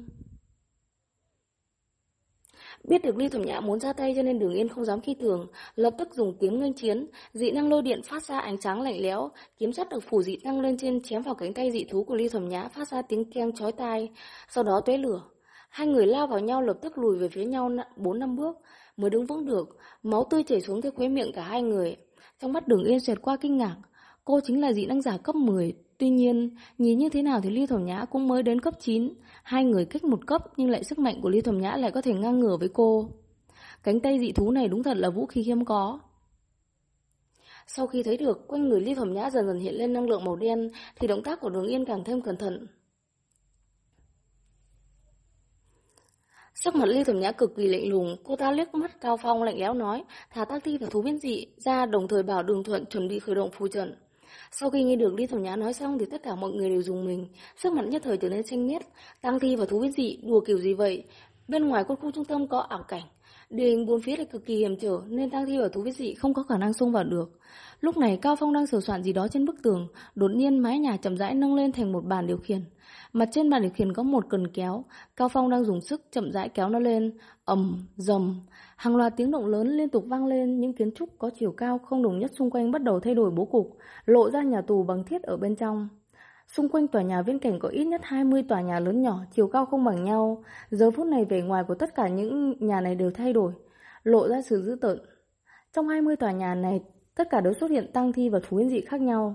Biết được Lưu Thẩm Nhã muốn ra tay cho nên Đường Yên không dám khinh thường, lập tức dùng kiếm nghênh chiến, dị năng lôi điện phát ra ánh sáng lạnh lẽo, kiếm sắt được phủ dị năng lên trên chém vào cánh tay dị thú của Lưu Thẩm Nhã phát ra tiếng keng chói tai, sau đó tóe lửa. Hai người lao vào nhau lập tức lùi về phía nhau 4-5 bước mới đứng vững được, máu tươi chảy xuống theo khóe miệng cả hai người. Trong mắt Đường Yên xẹt qua kinh ngạc, cô chính là dị năng giả cấp 10, tuy nhiên, nhìn như thế nào thì Lưu Thẩm Nhã cũng mới đến cấp 9, hai người cách một cấp nhưng lại sức mạnh của Lưu Thẩm Nhã lại có thể ngang ngửa với cô. Cánh tay dị thú này đúng thật là vũ khí hiếm có. Sau khi thấy được quanh người Lưu Thẩm Nhã dần dần hiện lên năng lượng màu đen thì động tác của Đường Yên càng thêm cẩn thận. Sắc mặt Lưu Thẩm Nhã cực kỳ lạnh lùng, cô ta liếc mắt Cao Phong lạnh lẽo nói, thả tang thi và thú biến dị ra, đồng thời bảo Đường Thuận chuẩn bị khởi động phù trận. Sau khi nghe được Lưu Thẩm Nhã nói xong thì tất cả mọi người đều rùng mình, sắc mặt nhất thời trở nên xanh mét. Tang thi và thú biến dị đùa kiểu gì vậy? Bên ngoài quân khu trung tâm có ảo cảnh, địa hình bốn phía lại cực kỳ hiểm trở nên tang thi và thú biến dị không có khả năng xông vào được. Lúc này Cao Phong đang sửa soạn gì đó trên bức tường, đột nhiên mái nhà chậm rãi nâng lên thành một bàn điều khiển. Mặt trên bàn điều khiển có một cần kéo, Cao Phong đang dùng sức chậm rãi kéo nó lên, rầm, hàng loạt tiếng động lớn liên tục vang lên, những kiến trúc có chiều cao không đồng nhất xung quanh bắt đầu thay đổi bố cục, lộ ra nhà tù bằng thiết ở bên trong. Xung quanh tòa nhà viễn cảnh có ít nhất 20 tòa nhà lớn nhỏ, chiều cao không bằng nhau. Giờ phút này vẻ ngoài của tất cả những nhà này đều thay đổi. lộ ra sự dữ tợn. Trong 20 tòa nhà này, tất cả đều xuất hiện tang thi và thú biến dị khác nhau.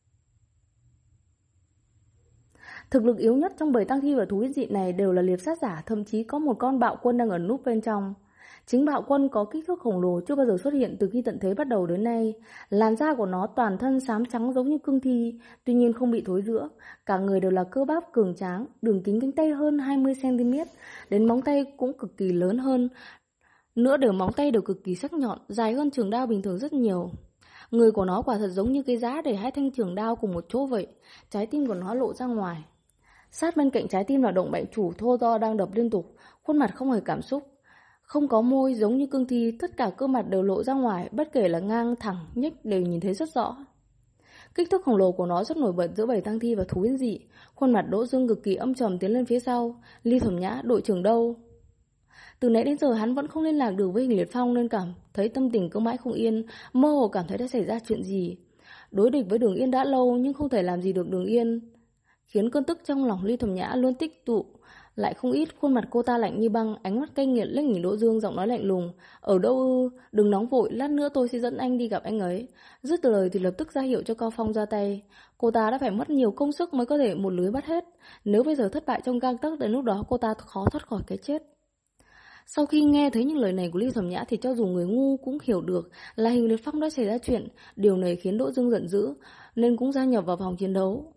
Thực lực yếu nhất trong 7 tang thi và thú biến dị này đều là liệp sát giả, thậm chí có một con bạo quân đang ẩn núp bên trong. Chính bạo quân có kích thước khổng lồ chưa bao giờ xuất hiện từ khi tận thế bắt đầu đến nay. Làn da của nó toàn thân xám trắng giống như cương thi, tuy nhiên không bị thối rữa. Cả người đều là cơ bắp cường tráng, đường kính cánh tay hơn 20cm, đến móng tay cũng cực kỳ lớn hơn. Nữa đều móng tay đều cực kỳ sắc nhọn, dài hơn trường đao bình thường rất nhiều. Người của nó quả thật giống như cái giá để 2 thanh trường đao cùng một chỗ vậy. Trái tim của nó lộ ra ngoài. Sát bên cạnh trái tim là động mạch chủ thô to đang đập liên tục, khuôn mặt không hề cảm xúc. Không có môi giống như cương thi, tất cả cơ mặt đều lộ ra ngoài, bất kể là ngang, thẳng, nhích đều nhìn thấy rất rõ. Kích thước khổng lồ của nó rất nổi bật giữa 7 tang thi và thú biến dị. Khuôn mặt Đỗ Dương cực kỳ âm trầm tiến lên phía sau. Ly Thẩm Nhã, đội trưởng đâu? Từ nãy đến giờ hắn vẫn không liên lạc được với Hình Liệt Phong nên cảm thấy tâm tình cứ mãi không yên, mơ hồ cảm thấy đã xảy ra chuyện gì. Đối địch với Đường Yên đã lâu nhưng không thể làm gì được Đường Yên, khiến cơn tức trong lòng Ly Thẩm Nhã luôn tích tụ lại không ít. Khuôn mặt cô ta lạnh như băng, ánh mắt cay nghiệt liếc nhìn Đỗ Dương, giọng nói lạnh lùng: "Ở đâu ư? Đừng nóng vội, lát nữa tôi sẽ dẫn anh đi gặp anh ấy." Dứt lời thì lập tức ra hiệu cho Cao Phong ra tay. Cô ta đã phải mất nhiều công sức mới có thể một lưới bắt hết. Nếu bây giờ thất bại trong gang tấc, đến lúc đó cô ta khó thoát khỏi cái chết. Sau khi nghe thấy những lời này của Ly Thẩm Nhã thì cho dù người ngu cũng hiểu được là Hình Liệt Phong đã xảy ra chuyện. Điều này khiến Đỗ Dương giận dữ nên cũng gia nhập vào vòng chiến đấu.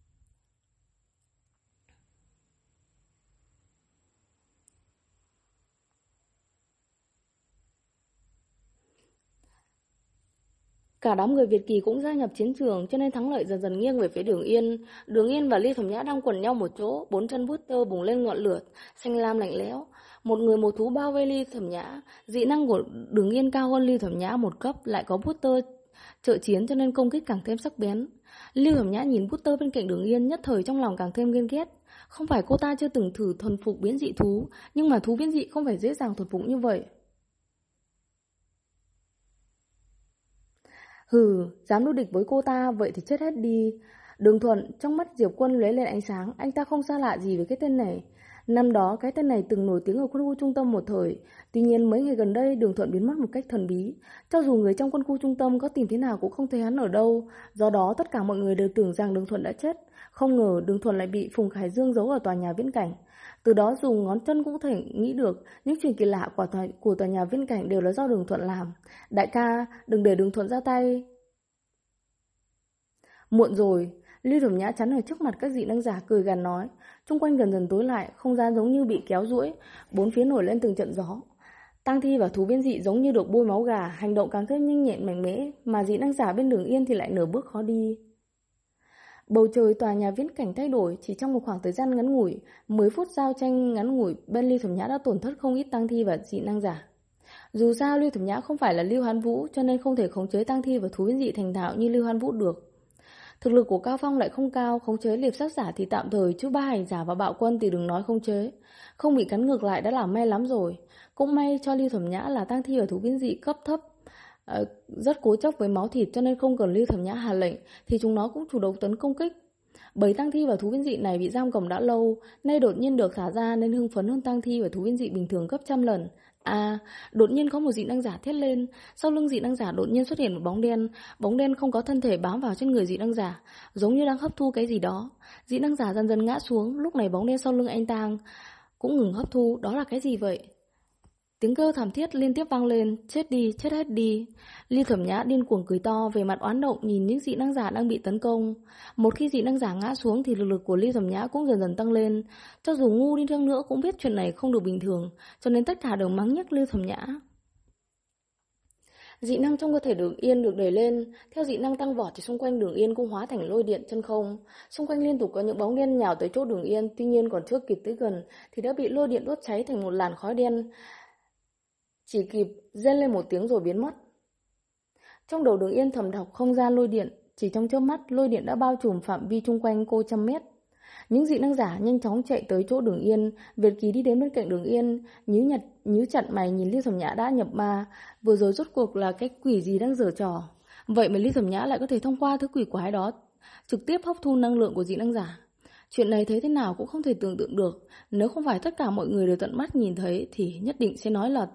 Cả đám người Việt Kỳ cũng gia nhập chiến trường, cho nên thắng lợi dần dần nghiêng về phía Đường Yên. Đường Yên và Ly Thẩm Nhã đang quần nhau một chỗ, 4 chân booster bùng lên ngọn lửa xanh lam lạnh lẽo. Một người một thú bao vây Ly Thẩm Nhã. Dị năng của Đường Yên cao hơn Ly Thẩm Nhã một cấp, lại có booster trợ chiến cho nên công kích càng thêm sắc bén. Ly Thẩm Nhã nhìn booster bên cạnh Đường Yên, nhất thời trong lòng càng thêm ghen ghét. Không phải cô ta chưa từng thử thuần phục biến dị thú, nhưng mà thú biến dị không phải dễ dàng thuần phục như vậy. Hừ, dám đối địch với cô ta, vậy thì chết hết đi. Đường Thuận, trong mắt Diệp Quân lóe lên ánh sáng, anh ta không xa lạ gì với cái tên này. Năm đó, cái tên này từng nổi tiếng ở quân khu trung tâm một thời. Tuy nhiên, mấy ngày gần đây, Đường Thuận biến mất một cách thần bí. Cho dù người trong quân khu trung tâm có tìm thế nào cũng không thấy hắn ở đâu. Do đó, tất cả mọi người đều tưởng rằng Đường Thuận đã chết. Không ngờ, Đường Thuận lại bị Phùng Khải Dương giấu ở tòa nhà viễn cảnh. Từ đó dùng ngón chân cũng có thể nghĩ được những chuyện kỳ lạ của tòa nhà viễn cảnh đều là do Đường Thuận làm. Đại ca, đừng để Đường Thuận ra tay. Muộn rồi. Ly Thẩm Nhã chắn ở trước mặt các dị năng giả, cười gằn nói. Xung quanh dần dần tối lại, không gian giống như bị kéo duỗi, bốn phía nổi lên từng trận gió. Tang thi và thú biến dị giống như được bôi máu gà, hành động càng thêm nhanh nhẹn mạnh mẽ, mà dị năng giả bên Đường Yên thì lại nửa bước khó đi. Bầu trời tòa nhà viễn cảnh thay đổi chỉ trong một khoảng thời gian ngắn ngủi, 10 phút giao tranh ngắn ngủi, bên Ly Thẩm Nhã đã tổn thất không ít tang thi và dị năng giả. Dù sao Lưu Thẩm Nhã không phải là Lưu Hoán Vũ, cho nên không thể khống chế tang thi và thú biến dị thành thạo như Lưu Hoán Vũ được. Thực lực của Cao Phong lại không cao, khống chế liệp sát giả thì tạm thời, chứ ba hành giả và bạo quân thì đừng nói khống chế. Không bị cắn ngược lại đã là may lắm rồi. Cũng may cho Lưu Thẩm Nhã là tang thi và thú biến dị cấp thấp, rất cố chấp với máu thịt, cho nên không cần Lưu Thẩm Nhã hạ lệnh thì chúng nó cũng chủ động tấn công kích. Bầy tang thi và thú biến dị này bị giam cầm đã lâu, nay đột nhiên được thả ra nên hưng phấn hơn tang thi và thú biến dị bình thường gấp trăm lần. À, đột nhiên có một dị năng giả thét lên, sau lưng dị năng giả đột nhiên xuất hiện một bóng đen không có thân thể bám vào trên người dị năng giả, giống như đang hấp thu cái gì đó. Dị năng giả dần dần ngã xuống, lúc này bóng đen sau lưng anh ta cũng ngừng hấp thu, đó là cái gì vậy? Tiếng kêu thảm thiết liên tiếp vang lên, chết đi, chết hết đi. Ly Thẩm Nhã điên cuồng cười to, về mặt oán động nhìn những dị năng giả đang bị tấn công. Một khi dị năng giả ngã xuống thì lực lực của Ly Thẩm Nhã cũng dần dần tăng lên. Cho dù ngu đi chăng nữa cũng biết chuyện này không được bình thường, cho nên tất cả đều mắng nhắc Ly Thẩm Nhã. Dị năng trong cơ thể Đường Yên được đẩy lên, theo dị năng tăng vọt thì xung quanh Đường Yên cũng hóa thành lôi điện chân không. Xung quanh liên tục có những bóng đen nhào tới chỗ Đường Yên, tuy nhiên còn chưa kịp tới gần thì đã bị lôi điện đốt cháy thành một làn khói đen. Chỉ kịp rên lên một tiếng rồi biến mất. Trong đầu Đường Yên thầm đọc không gian lôi điện, chỉ trong chớp mắt lôi điện đã bao trùm phạm vi chung quanh cô trăm mét. Những dị năng giả nhanh chóng chạy tới chỗ Đường Yên, Việt Kỳ đi đến bên cạnh Đường Yên, nhíu chặt mày nhìn Ly Thẩm Nhã đã nhập ma, vừa rồi rốt cuộc là cái quỷ gì đang giở trò. Vậy mà Ly Thẩm Nhã lại có thể thông qua thứ quỷ quái đó trực tiếp hấp thu năng lượng của dị năng giả. Chuyện này thấy thế nào cũng không thể tưởng tượng được. Nếu không phải tất cả mọi người đều tận mắt nhìn thấy thì nhất định sẽ nói là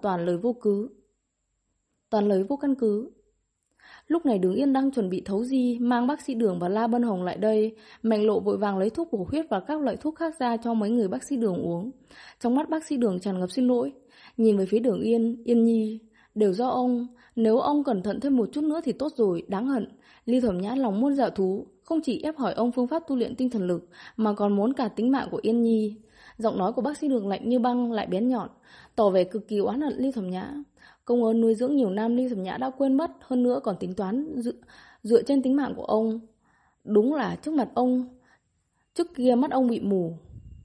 toàn lời vô căn cứ. Lúc này Đường Yên đang chuẩn bị thấu di, mang bác sĩ Đường và La Bân Hồng lại đây. Mạnh Lộ vội vàng lấy thuốc bổ huyết và các loại thuốc khác ra cho mấy người bác sĩ Đường uống. Trong mắt bác sĩ Đường tràn ngập xin lỗi. Nhìn về phía Đường Yên, Yên Nhi, đều do ông. Nếu ông cẩn thận thêm một chút nữa thì tốt rồi, đáng hận. Ly Thẩm Nhã lòng muôn dạ thú, không chỉ ép hỏi ông phương pháp tu luyện tinh thần lực, mà còn muốn cả tính mạng của Yên Nhi. Giọng nói của bác sĩ Đường lạnh như băng lại bén nhọn, tỏ vẻ cực kỳ oán hận Ly Thẩm Nhã. Công ơn nuôi dưỡng nhiều năm Ly Thẩm Nhã đã quên mất, hơn nữa còn tính toán dựa trên tính mạng của ông. Đúng là trước kia mắt ông bị mù.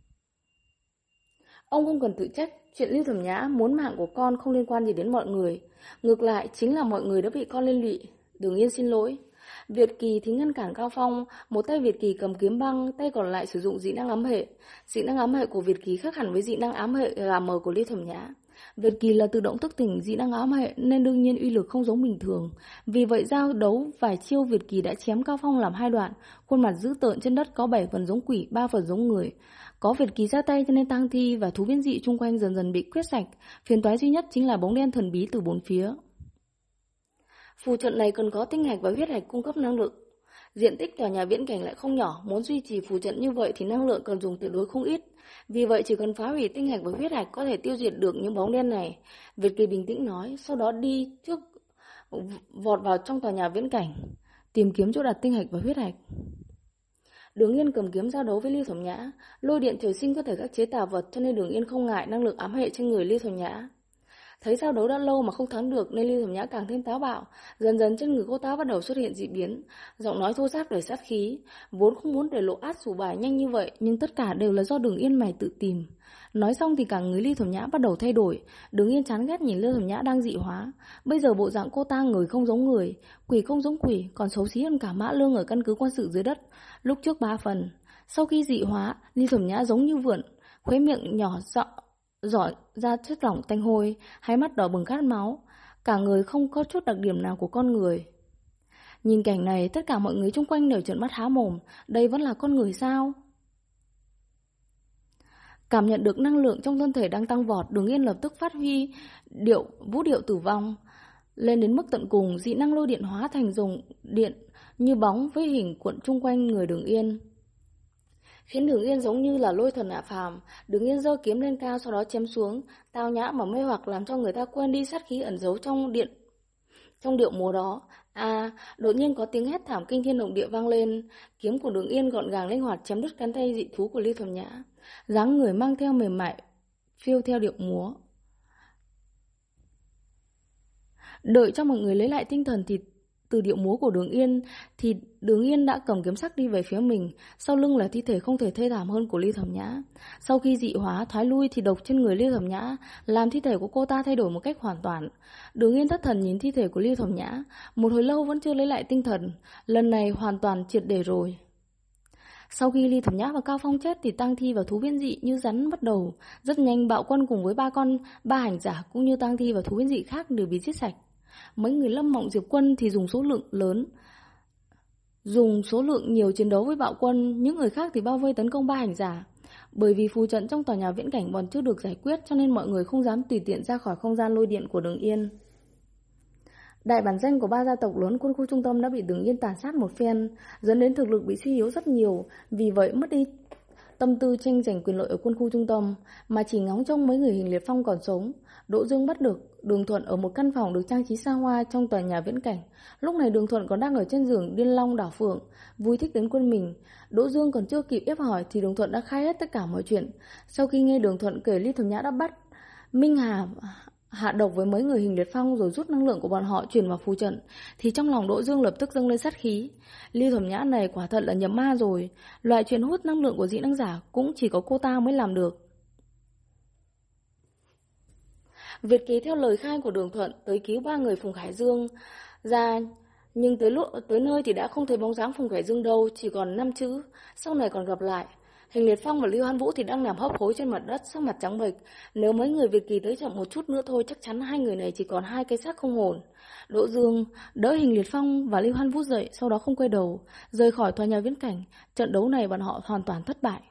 Ông không cần tự trách, chuyện Ly Thẩm Nhã muốn mạng của con không liên quan gì đến mọi người. Ngược lại, chính là mọi người đã bị con liên lụy. Đường Yên xin lỗi. Việt Kỳ thì ngăn cản Cao Phong, một tay Việt Kỳ cầm kiếm băng, tay còn lại sử dụng dị năng ám hệ. Dị năng ám hệ của Việt Kỳ khác hẳn với dị năng ám hệ gà mờ của Ly Thẩm Nhã. Việt Kỳ là tự động thức tỉnh dị năng ám hệ nên đương nhiên uy lực không giống bình thường. Vì vậy giao đấu vài chiêu Việt Kỳ đã chém Cao Phong làm hai đoạn, khuôn mặt dữ tợn trên đất có 7 phần giống quỷ, 3 phần giống người. Có Việt Kỳ ra tay cho nên tang thi và thú biến dị chung quanh dần dần bị quét sạch. Phiền toái duy nhất chính là bóng đen thần bí từ bốn phía. Phù trận này cần có tinh hạch và huyết hạch cung cấp năng lượng. Diện tích tòa nhà viễn cảnh lại không nhỏ, muốn duy trì phù trận như vậy thì năng lượng cần dùng tuyệt đối không ít. Vì vậy chỉ cần phá hủy tinh hạch và huyết hạch có thể tiêu diệt được những bóng đen này. Việt Kỳ bình tĩnh nói, sau đó đi trước vọt vào trong tòa nhà viễn cảnh, tìm kiếm chỗ đặt tinh hạch và huyết hạch. Đường Yên cầm kiếm giao đấu với Ly Thẩm Nhã. Lôi điện trời sinh có thể khắc chế tà vật cho nên Đường Yên không ngại năng lượng ám hệ trên người Ly Thẩm Nhã. Thấy giao đấu đã lâu mà không thắng được nên Ly Thẩm Nhã càng thêm táo bạo. Dần dần trên người cô ta bắt đầu xuất hiện dị biến, giọng nói thô ráp đầy sát khí. Vốn không muốn để lộ át chủ bài nhanh như vậy, nhưng tất cả đều là do Đường Yên mày tự tìm. Nói xong thì cả người Ly Thẩm Nhã bắt đầu thay đổi. Đường Yên chán ghét nhìn Ly Thẩm Nhã đang dị hóa. Bây giờ bộ dạng cô ta người không giống người, quỷ không giống quỷ, còn xấu xí hơn cả Mã Lương ở căn cứ quân sự dưới đất. Lúc trước 3 phần. Sau khi dị hóa, Ly Thẩm Nhã giống như vượn, khóe miệng nhỏ giỏi ra chất lỏng tanh hôi, hai mắt đỏ bừng khát máu, cả người không có chút đặc điểm nào của con người. Nhìn cảnh này, tất cả mọi người xung quanh đều trợn mắt há mồm, đây vẫn là con người sao? Cảm nhận được năng lượng trong thân thể đang tăng vọt, Đường Yên lập tức phát huy vũ điệu tử vong lên đến mức tận cùng, dị năng lôi điện hóa thành dòng điện như bóng với hình cuộn chung quanh người Đường Yên, khiến Đường Yên giống như là lôi thần hạ phàm. Đường Yên giơ kiếm lên cao, sau đó chém xuống, tao nhã mà mê hoặc, làm cho người ta quên đi sát khí ẩn giấu trong điệu múa đó. Đột nhiên có tiếng hét thảm kinh thiên động địa vang lên. Kiếm của Đường Yên gọn gàng linh hoạt chém đứt cánh tay dị thú của Ly Thẩm Nhã, dáng người mang theo mềm mại phiêu theo điệu múa. Đợi cho mọi người lấy lại tinh thần thì từ điệu múa của Đường Yên đã cầm kiếm sắc đi về phía mình, sau lưng là thi thể không thể thê thảm hơn của Ly Thẩm Nhã. Sau khi dị hóa thoái lui thì độc trên người Ly Thẩm Nhã làm thi thể của cô ta thay đổi một cách hoàn toàn. Đường Yên thất thần nhìn thi thể của Ly Thẩm Nhã, một hồi lâu vẫn chưa lấy lại tinh thần, lần này hoàn toàn triệt để rồi. Sau khi Ly Thẩm Nhã và Cao Phong chết thì tang thi và thú biến dị như rắn bắt đầu. Rất nhanh Bạo Quân cùng với ba hành giả cũng như tang thi và thú biến dị khác đều bị giết sạch. Mấy người Lâm Mộng Diệp Quân thì dùng số lượng nhiều chiến đấu với Bạo Quân, những người khác thì bao vây tấn công ba hành giả. Bởi vì phù trận trong tòa nhà viễn cảnh còn chưa được giải quyết cho nên mọi người không dám tùy tiện ra khỏi không gian lôi điện của Đường Yên. Đại bản danh của ba gia tộc lớn quân khu trung tâm đã bị Đường Yên tàn sát một phen, dẫn đến thực lực bị suy yếu rất nhiều, vì vậy mất đi tâm tư tranh giành quyền lợi ở quân khu trung tâm, mà chỉ ngóng trông mấy người Hình Liệt Phong còn sống. Đỗ Dương bắt được Đường Thuận ở một căn phòng được trang trí xa hoa trong tòa nhà viễn cảnh. Lúc này Đường Thuận còn đang ở trên giường điên long đảo phượng, vui thích đến quên mình. Đỗ Dương còn chưa kịp ép hỏi thì Đường Thuận đã khai hết tất cả mọi chuyện. Sau khi nghe Đường Thuận kể Ly Thẩm Nhã đã bắt Minh Hà hạ độc với mấy người Hình Liệt Phong rồi rút năng lượng của bọn họ chuyển vào phù trận, thì trong lòng Đỗ Dương lập tức dâng lên sát khí. Ly Thẩm Nhã này quả thật là nhập ma rồi, loại chuyện hút năng lượng của dị năng giả cũng chỉ có cô ta mới làm được. Việt Kỳ theo lời khai của Đường Thuận tới cứu ba người Phùng Khải Dương ra, nhưng tới nơi thì đã không thấy bóng dáng Phùng Khải Dương đâu, chỉ còn 5 chữ, sau này còn gặp lại. Hình Liệt Phong và Lưu Hoan Vũ thì đang nằm hấp hối trên mặt đất, sắc mặt trắng bệch. Nếu mấy người Việt Kỳ tới chậm một chút nữa thôi, chắc chắn hai người này chỉ còn hai cái xác không hồn. Đỗ Dương đỡ Hình Liệt Phong và Lưu Hoan Vũ dậy, sau đó không quay đầu, rời khỏi tòa nhà viễn cảnh. Trận đấu này bọn họ hoàn toàn thất bại.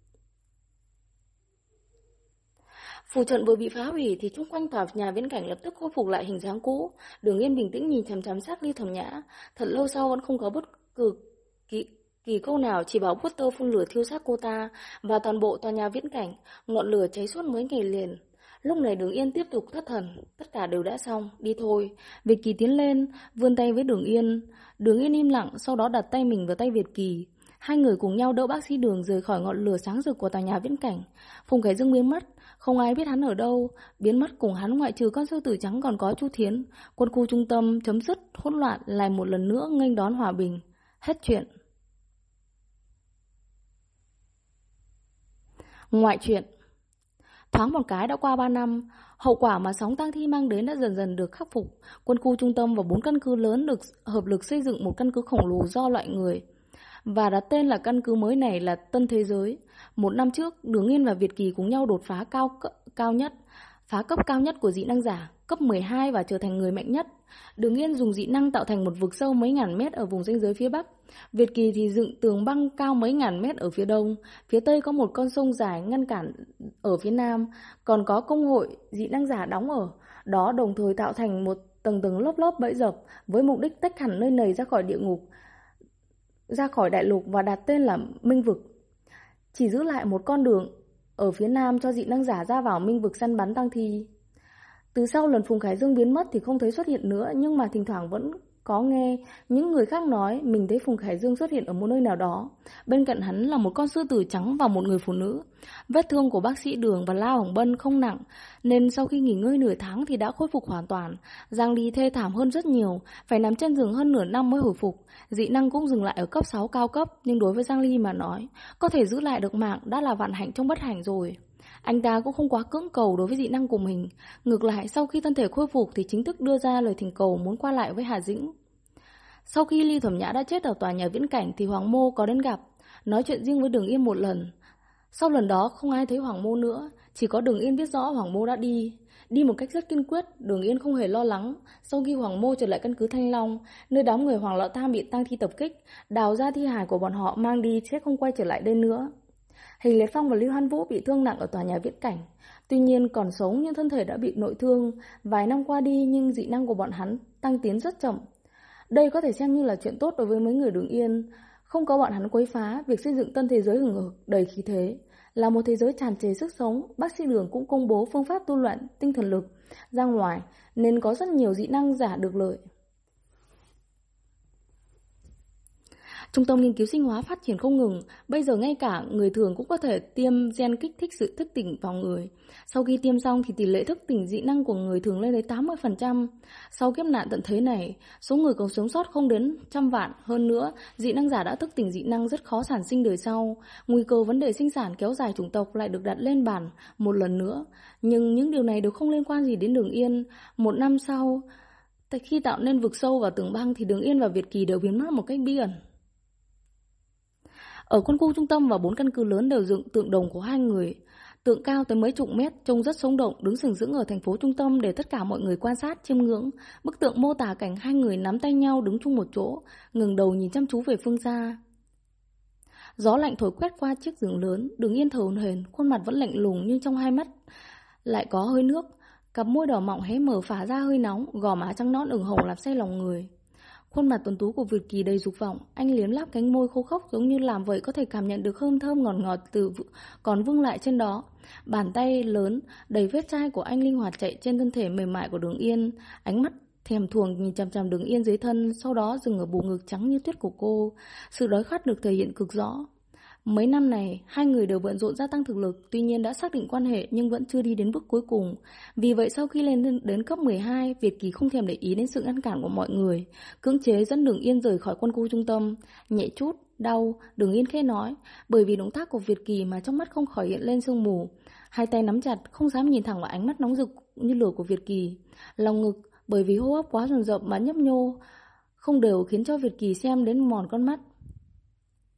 Phù trận vừa bị phá hủy thì xung quanh tòa nhà viễn cảnh lập tức khôi phục lại hình dáng cũ. Đường Yên bình tĩnh nhìn chằm chằm xác Lưu Thẩm Nhã, thật lâu sau vẫn không có bất cứ kỳ câu nào, chỉ bảo bút tơ phun lửa thiêu xác cô ta và toàn bộ tòa nhà viễn cảnh, ngọn lửa cháy suốt mấy ngày liền. Lúc này Đường Yên tiếp tục thất thần, tất cả đều đã xong, đi thôi. Việt Kỳ tiến lên, vươn tay với Đường Yên. Đường Yên im lặng, sau đó đặt tay mình vào tay Việt Kỳ. Hai người cùng nhau đỡ bác sĩ Đường rời khỏi ngọn lửa sáng rực của tòa nhà viễn cảnh. Phùng Khải Dương biến mất, không ai biết hắn ở đâu. Biến mất cùng hắn ngoại trừ con sư tử trắng còn có Chu Thiến. Quân khu trung tâm chấm dứt hỗn loạn, lại một lần nữa nghênh đón hòa bình. Hết chuyện. Ngoại truyện. Thoáng một cái đã qua 3 năm, hậu quả mà sóng tang thi mang đến đã dần dần được khắc phục. Quân khu trung tâm và 4 căn cứ lớn được hợp lực xây dựng một căn cứ khổng lồ do loại người, và đặt tên là căn cứ mới này là Tân Thế Giới. Một năm trước, Đường Yên và Việt Kỳ cùng nhau đột phá phá cấp cao nhất của dị năng giả, cấp 12 và trở thành người mạnh nhất. Đường Yên dùng dị năng tạo thành một vực sâu mấy ngàn mét ở vùng ranh giới phía Bắc. Việt Kỳ thì dựng tường băng cao mấy ngàn mét ở phía Đông. Phía Tây có một con sông dài ngăn cản ở phía Nam, còn có công hội dị năng giả đóng ở đó, đồng thời tạo thành một tầng tầng lớp lớp bẫy dập với mục đích tách hẳn nơi này ra khỏi đại lục và đặt tên là Minh Vực. Chỉ giữ lại một con đường ở phía Nam cho dị năng giả ra vào Minh Vực săn bắn tang thi. Từ sau lần Phùng Khải Dương biến mất thì không thấy xuất hiện nữa, nhưng mà thỉnh thoảng vẫn có nghe những người khác nói mình thấy Phùng Khải Dương xuất hiện ở một nơi nào đó. Bên cạnh hắn là một con sư tử trắng và một người phụ nữ. Vết thương của bác sĩ Đường và La Hồng Bân không nặng, nên sau khi nghỉ ngơi nửa tháng thì đã khôi phục hoàn toàn. Giang Ly thê thảm hơn rất nhiều, phải nằm trên giường hơn nửa năm mới hồi phục. Dị năng cũng dừng lại ở cấp 6 cao cấp, nhưng đối với Giang Ly mà nói, có thể giữ lại được mạng đã là vạn hạnh trong bất hạnh rồi. Anh ta cũng không quá cưỡng cầu đối với dị năng của mình. Ngược lại, sau khi thân thể khôi phục thì chính thức đưa ra lời thỉnh cầu muốn qua lại với Hà Dĩnh. Sau khi Ly Thẩm Nhã đã chết ở tòa nhà viễn cảnh thì Hoàng Mô có đến gặp, nói chuyện riêng với Đường Yên một lần. Sau lần đó không ai thấy Hoàng Mô nữa, chỉ có Đường Yên biết rõ Hoàng Mô đã đi một cách rất kiên quyết. Đường Yên không hề lo lắng. Sau khi Hoàng Mô trở lại căn cứ Thanh Long, nơi đám người Hoàng Lão Tam bị tang thi tập kích, đào ra thi hài của bọn họ mang đi sẽ không quay trở lại đây nữa. Hình Liệt Phong và Lưu Hoan Vũ bị thương nặng ở tòa nhà viễn cảnh, tuy nhiên còn sống nhưng thân thể đã bị nội thương. Vài năm qua đi nhưng dị năng của bọn hắn tăng tiến rất chậm. Đây có thể xem như là chuyện tốt đối với mấy người Đường Yên. Không có bọn hắn quấy phá, việc xây dựng Tân Thế Giới hừng hực đầy khí thế, là một thế giới tràn trề sức sống. Bác sĩ Đường cũng công bố phương pháp tu luyện tinh thần lực ra ngoài, nên có rất nhiều dị năng giả được lợi. Trung tâm nghiên cứu sinh hóa phát triển không ngừng, bây giờ ngay cả người thường cũng có thể tiêm gen kích thích sự thức tỉnh vào người. Sau khi tiêm xong thì tỷ lệ thức tỉnh dị năng của người thường lên đến 80%. Sau kiếp nạn tận thế này, số người còn sống sót không đến 100 vạn. Hơn nữa, dị năng giả đã thức tỉnh dị năng rất khó sản sinh đời sau. Nguy cơ vấn đề sinh sản kéo dài chủng tộc lại được đặt lên bàn một lần nữa. Nhưng những điều này đều không liên quan gì đến Đường Yên. Một năm sau, khi tạo nên vực sâu và tường băng thì Đường Yên và Việt Kỳ đều biến mất một cách bí ẩn. Ở quân khu trung tâm và 4 căn cứ lớn đều dựng tượng đồng của hai người. Tượng cao tới mấy chục mét, trông rất sống động, đứng sừng sững ở thành phố trung tâm để tất cả mọi người quan sát chiêm ngưỡng. Bức tượng mô tả cảnh hai người nắm tay nhau đứng chung một chỗ, ngẩng đầu nhìn chăm chú về phương xa. Gió lạnh thổi quét qua chiếc giường lớn, Đường Yên thở hổn hển, khuôn mặt vẫn lạnh lùng nhưng trong hai mắt lại có hơi nước. Cặp môi đỏ mọng hé mở phả ra hơi nóng, gò má trắng nõn ửng hồng làm say lòng người. Khuôn mặt tuấn tú của Việt Kỳ đầy dục vọng, anh liếm láp cánh môi khô khốc giống như làm vậy có thể cảm nhận được hương thơm ngọt ngọt còn vương lại trên đó. Bàn tay lớn đầy vết chai của anh linh hoạt chạy trên thân thể mềm mại của Đường Yên, ánh mắt thèm thuồng nhìn chằm chằm Đường Yên dưới thân, sau đó dừng ở bù ngực trắng như tuyết của cô. Sự đói khát được thể hiện cực rõ. Mấy năm này, hai người đều bận rộn gia tăng thực lực, tuy nhiên đã xác định quan hệ nhưng vẫn chưa đi đến bước cuối cùng. Vì vậy sau khi lên đến cấp 12, Việt Kỳ không thèm để ý đến sự ngăn cản của mọi người, cưỡng chế dẫn Đường Yên rời khỏi quân khu trung tâm. Nhẹ chút, đau, Đường Yên khẽ nói, bởi vì động tác của Việt Kỳ mà trong mắt không khỏi hiện lên sương mù. Hai tay nắm chặt, không dám nhìn thẳng vào ánh mắt nóng rực như lửa của Việt Kỳ. Lòng ngực, bởi vì hô hấp quá dồn dập mà nhấp nhô không đều khiến cho Việt Kỳ xem đến mòn con mắt.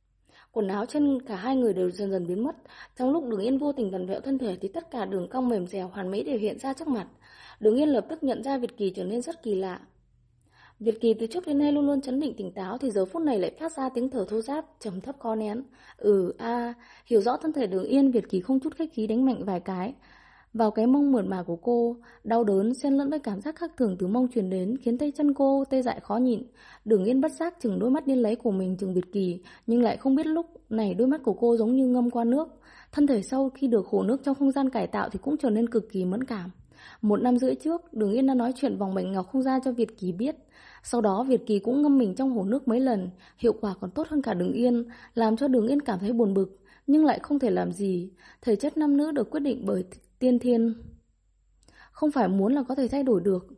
Quần áo trên cả hai người đều dần dần biến mất. Trong lúc Đường Yên vô tình vặn vẹo thân thể thì tất cả đường cong mềm dẻo hoàn mỹ đều hiện ra trước mặt. Đường Yên lập tức nhận ra Việt Kỳ trở nên rất kỳ lạ. Việt Kỳ từ trước đến nay luôn luôn trấn định tỉnh táo thì giờ phút này lại phát ra tiếng thở thô ráp, trầm thấp khó nén. Hiểu rõ thân thể Đường Yên, Việt Kỳ không chút khách khí đánh mạnh vài cái vào cái mông mượt mà của cô. Đau đớn xen lẫn với cảm giác khác thường từ mông truyền đến khiến tay chân cô tê dại khó nhịn. Đường Yên bất giác chừng đôi mắt điên lấy của mình chừng Việt Kỳ, nhưng lại không biết lúc này đôi mắt của cô giống như ngâm qua nước. Thân thể sau khi được hồ nước trong không gian cải tạo thì cũng trở nên cực kỳ mẫn cảm. 1 năm rưỡi trước, Đường Yên đã nói chuyện vòng bạch ngọc không gian cho Việt Kỳ biết. Sau đó Việt Kỳ cũng ngâm mình trong hồ nước mấy lần, hiệu quả còn tốt hơn cả Đường Yên, làm cho Đường Yên cảm thấy buồn bực, nhưng lại không thể làm gì. Thể chất nam nữ được quyết định bởi tiên thiên, không phải muốn là có thể thay đổi được.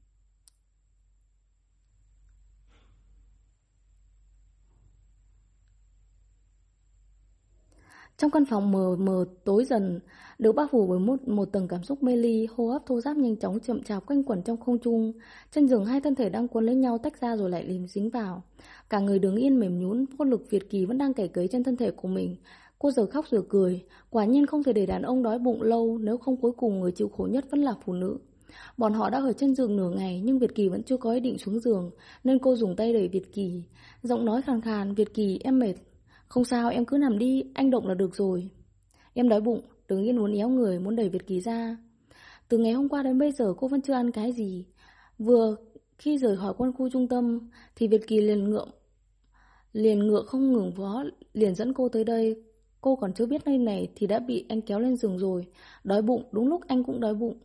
Trong căn phòng mờ mờ tối dần, được bao phủ bởi một tầng cảm xúc mê ly, hô hấp thô ráp nhanh chóng chậm chạp quanh quẩn trong không trung. Trên giường hai thân thể đang cuốn lấy nhau tách ra rồi lại lìm dính vào. Cả người Đường Yên mềm nhũn, vô lực. Việt Kỳ vẫn đang cày cấy trên thân thể của mình. Cô giờ khóc giờ cười, quả nhiên không thể để đàn ông đói bụng lâu, nếu không cuối cùng người chịu khổ nhất vẫn là phụ nữ. Bọn họ đã ở trên giường nửa ngày nhưng Việt Kỳ vẫn chưa có ý định xuống giường, nên cô dùng tay đẩy Việt Kỳ, giọng nói khàn khàn: "Việt Kỳ, em mệt." "Không sao, em cứ nằm đi, anh động là được rồi." "Em đói bụng." Đường Yên muốn éo người, muốn đẩy Việt Kỳ ra. Từ ngày hôm qua đến bây giờ cô vẫn chưa ăn cái gì. Vừa khi rời khỏi quân khu trung tâm thì Việt Kỳ liền ngựa không ngừng vó, liền dẫn cô tới đây. Cô còn chưa biết nơi này thì đã bị anh kéo lên giường rồi. Đói bụng, đúng lúc anh cũng đói bụng.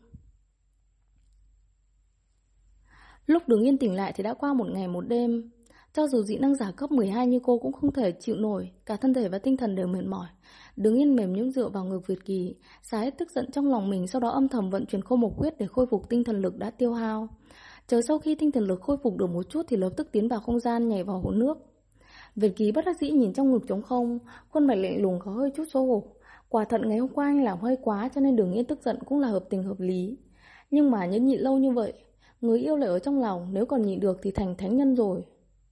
Lúc Đường Yên tỉnh lại thì đã qua 1 ngày 1 đêm. Cho dù dị năng giả cấp 12 như cô cũng không thể chịu nổi, cả thân thể và tinh thần đều mệt mỏi. Đường Yên mềm nhũn dựa vào ngực Việt Kỳ, xả hết tức giận trong lòng mình, sau đó âm thầm vận chuyển Khô Mộc Quyết để khôi phục tinh thần lực đã tiêu hao. Chờ sau khi tinh thần lực khôi phục được một chút thì lập tức tiến vào không gian, nhảy vào hồ nước. Việt Kỳ bất đắc dĩ nhìn trong ngực trống không, khuôn mặt lạnh lùng có hơi chút xấu hổ. Quả thật ngày hôm qua anh làm hơi quá, cho nên Đường Yên tức giận cũng là hợp tình hợp lý. Nhưng mà nhẫn nhịn lâu như vậy, người yêu lại ở trong lòng, nếu còn nhịn được thì thành thánh nhân rồi.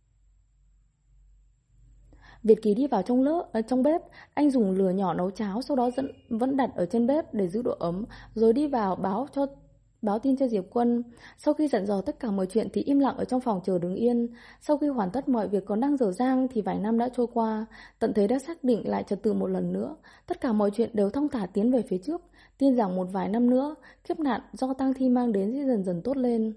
Việt Kỳ đi vào trong bếp, anh dùng lửa nhỏ nấu cháo, sau đó vẫn đặt ở trên bếp để giữ độ ấm, rồi đi vào báo tin cho Diệp Quân. Sau khi dặn dò tất cả mọi chuyện thì im lặng ở trong phòng chờ Đường Yên. Sau khi hoàn tất mọi việc còn đang dở dang thì vài năm đã trôi qua, tận thế đã xác định lại trật tự một lần nữa. Tất cả mọi chuyện đều thong thả tiến về phía trước, tin rằng một vài năm nữa, kiếp nạn do tang thi mang đến sẽ dần dần tốt lên.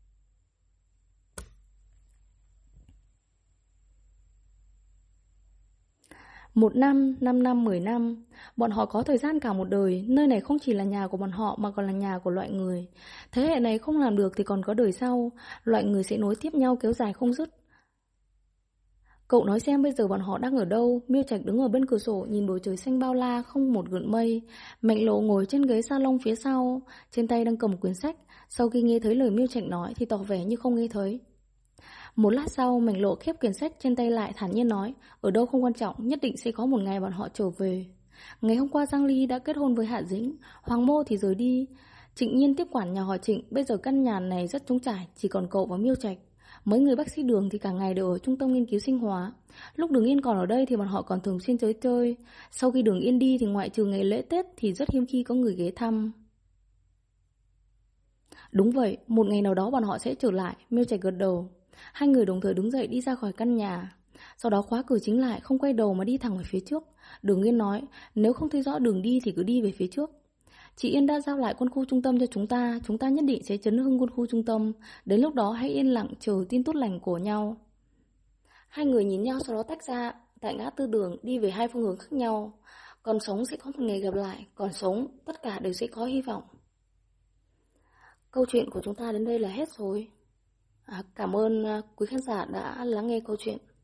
1 năm, 5 năm, 10 năm, bọn họ có thời gian cả một đời. Nơi này không chỉ là nhà của bọn họ mà còn là nhà của loại người. Thế hệ này không làm được thì còn có đời sau. Loại người sẽ nối tiếp nhau kéo dài không dứt. Cậu nói xem bây giờ bọn họ đang ở đâu? Miêu Trạch đứng ở bên cửa sổ nhìn bầu trời xanh bao la không một gợn mây. Mạnh Lộ ngồi trên ghế salon phía sau, trên tay đang cầm quyển sách. Sau khi nghe thấy lời Miêu Trạch nói thì tỏ vẻ như không nghe thấy. Một lát sau, Mạnh Lộ khép quyển sách trên tay lại, thản nhiên nói: "Ở đâu không quan trọng, nhất định sẽ có một ngày bọn họ trở về." Ngày hôm qua Giang Ly đã kết hôn với Hạ Dĩnh, Hoàng Mô thì rời đi. Trịnh Nhiên tiếp quản nhà họ Trịnh, bây giờ căn nhà này rất trống trải, chỉ còn cậu và Miêu Trạch. Mấy người bác sĩ Đường thì cả ngày đều ở trung tâm nghiên cứu sinh hóa. Lúc Đường Yên còn ở đây thì bọn họ còn thường xuyên tới chơi. Sau khi Đường Yên đi thì ngoại trừ ngày lễ Tết thì rất hiếm khi có người ghé thăm. Đúng vậy, một ngày nào đó bọn họ sẽ trở lại. Miêu Trạch gật đầu. Hai người đồng thời đứng dậy đi ra khỏi căn nhà. Sau đó khóa cửa chính lại, không quay đầu mà đi thẳng về phía trước. Đường Yên nói: "Nếu không thấy rõ đường đi thì cứ đi về phía trước. Chị Yên đã giao lại quân khu trung tâm cho chúng ta nhất định sẽ chấn hưng quân khu trung tâm. Đến lúc đó hãy yên lặng chờ tin tốt lành của nhau." Hai người nhìn nhau sau đó tách ra tại ngã tư đường, đi về hai phương hướng khác nhau. Còn sống sẽ có một ngày gặp lại, còn sống tất cả đều sẽ có hy vọng. Câu chuyện của chúng ta đến đây là hết rồi. Cảm ơn quý khán giả đã lắng nghe câu chuyện.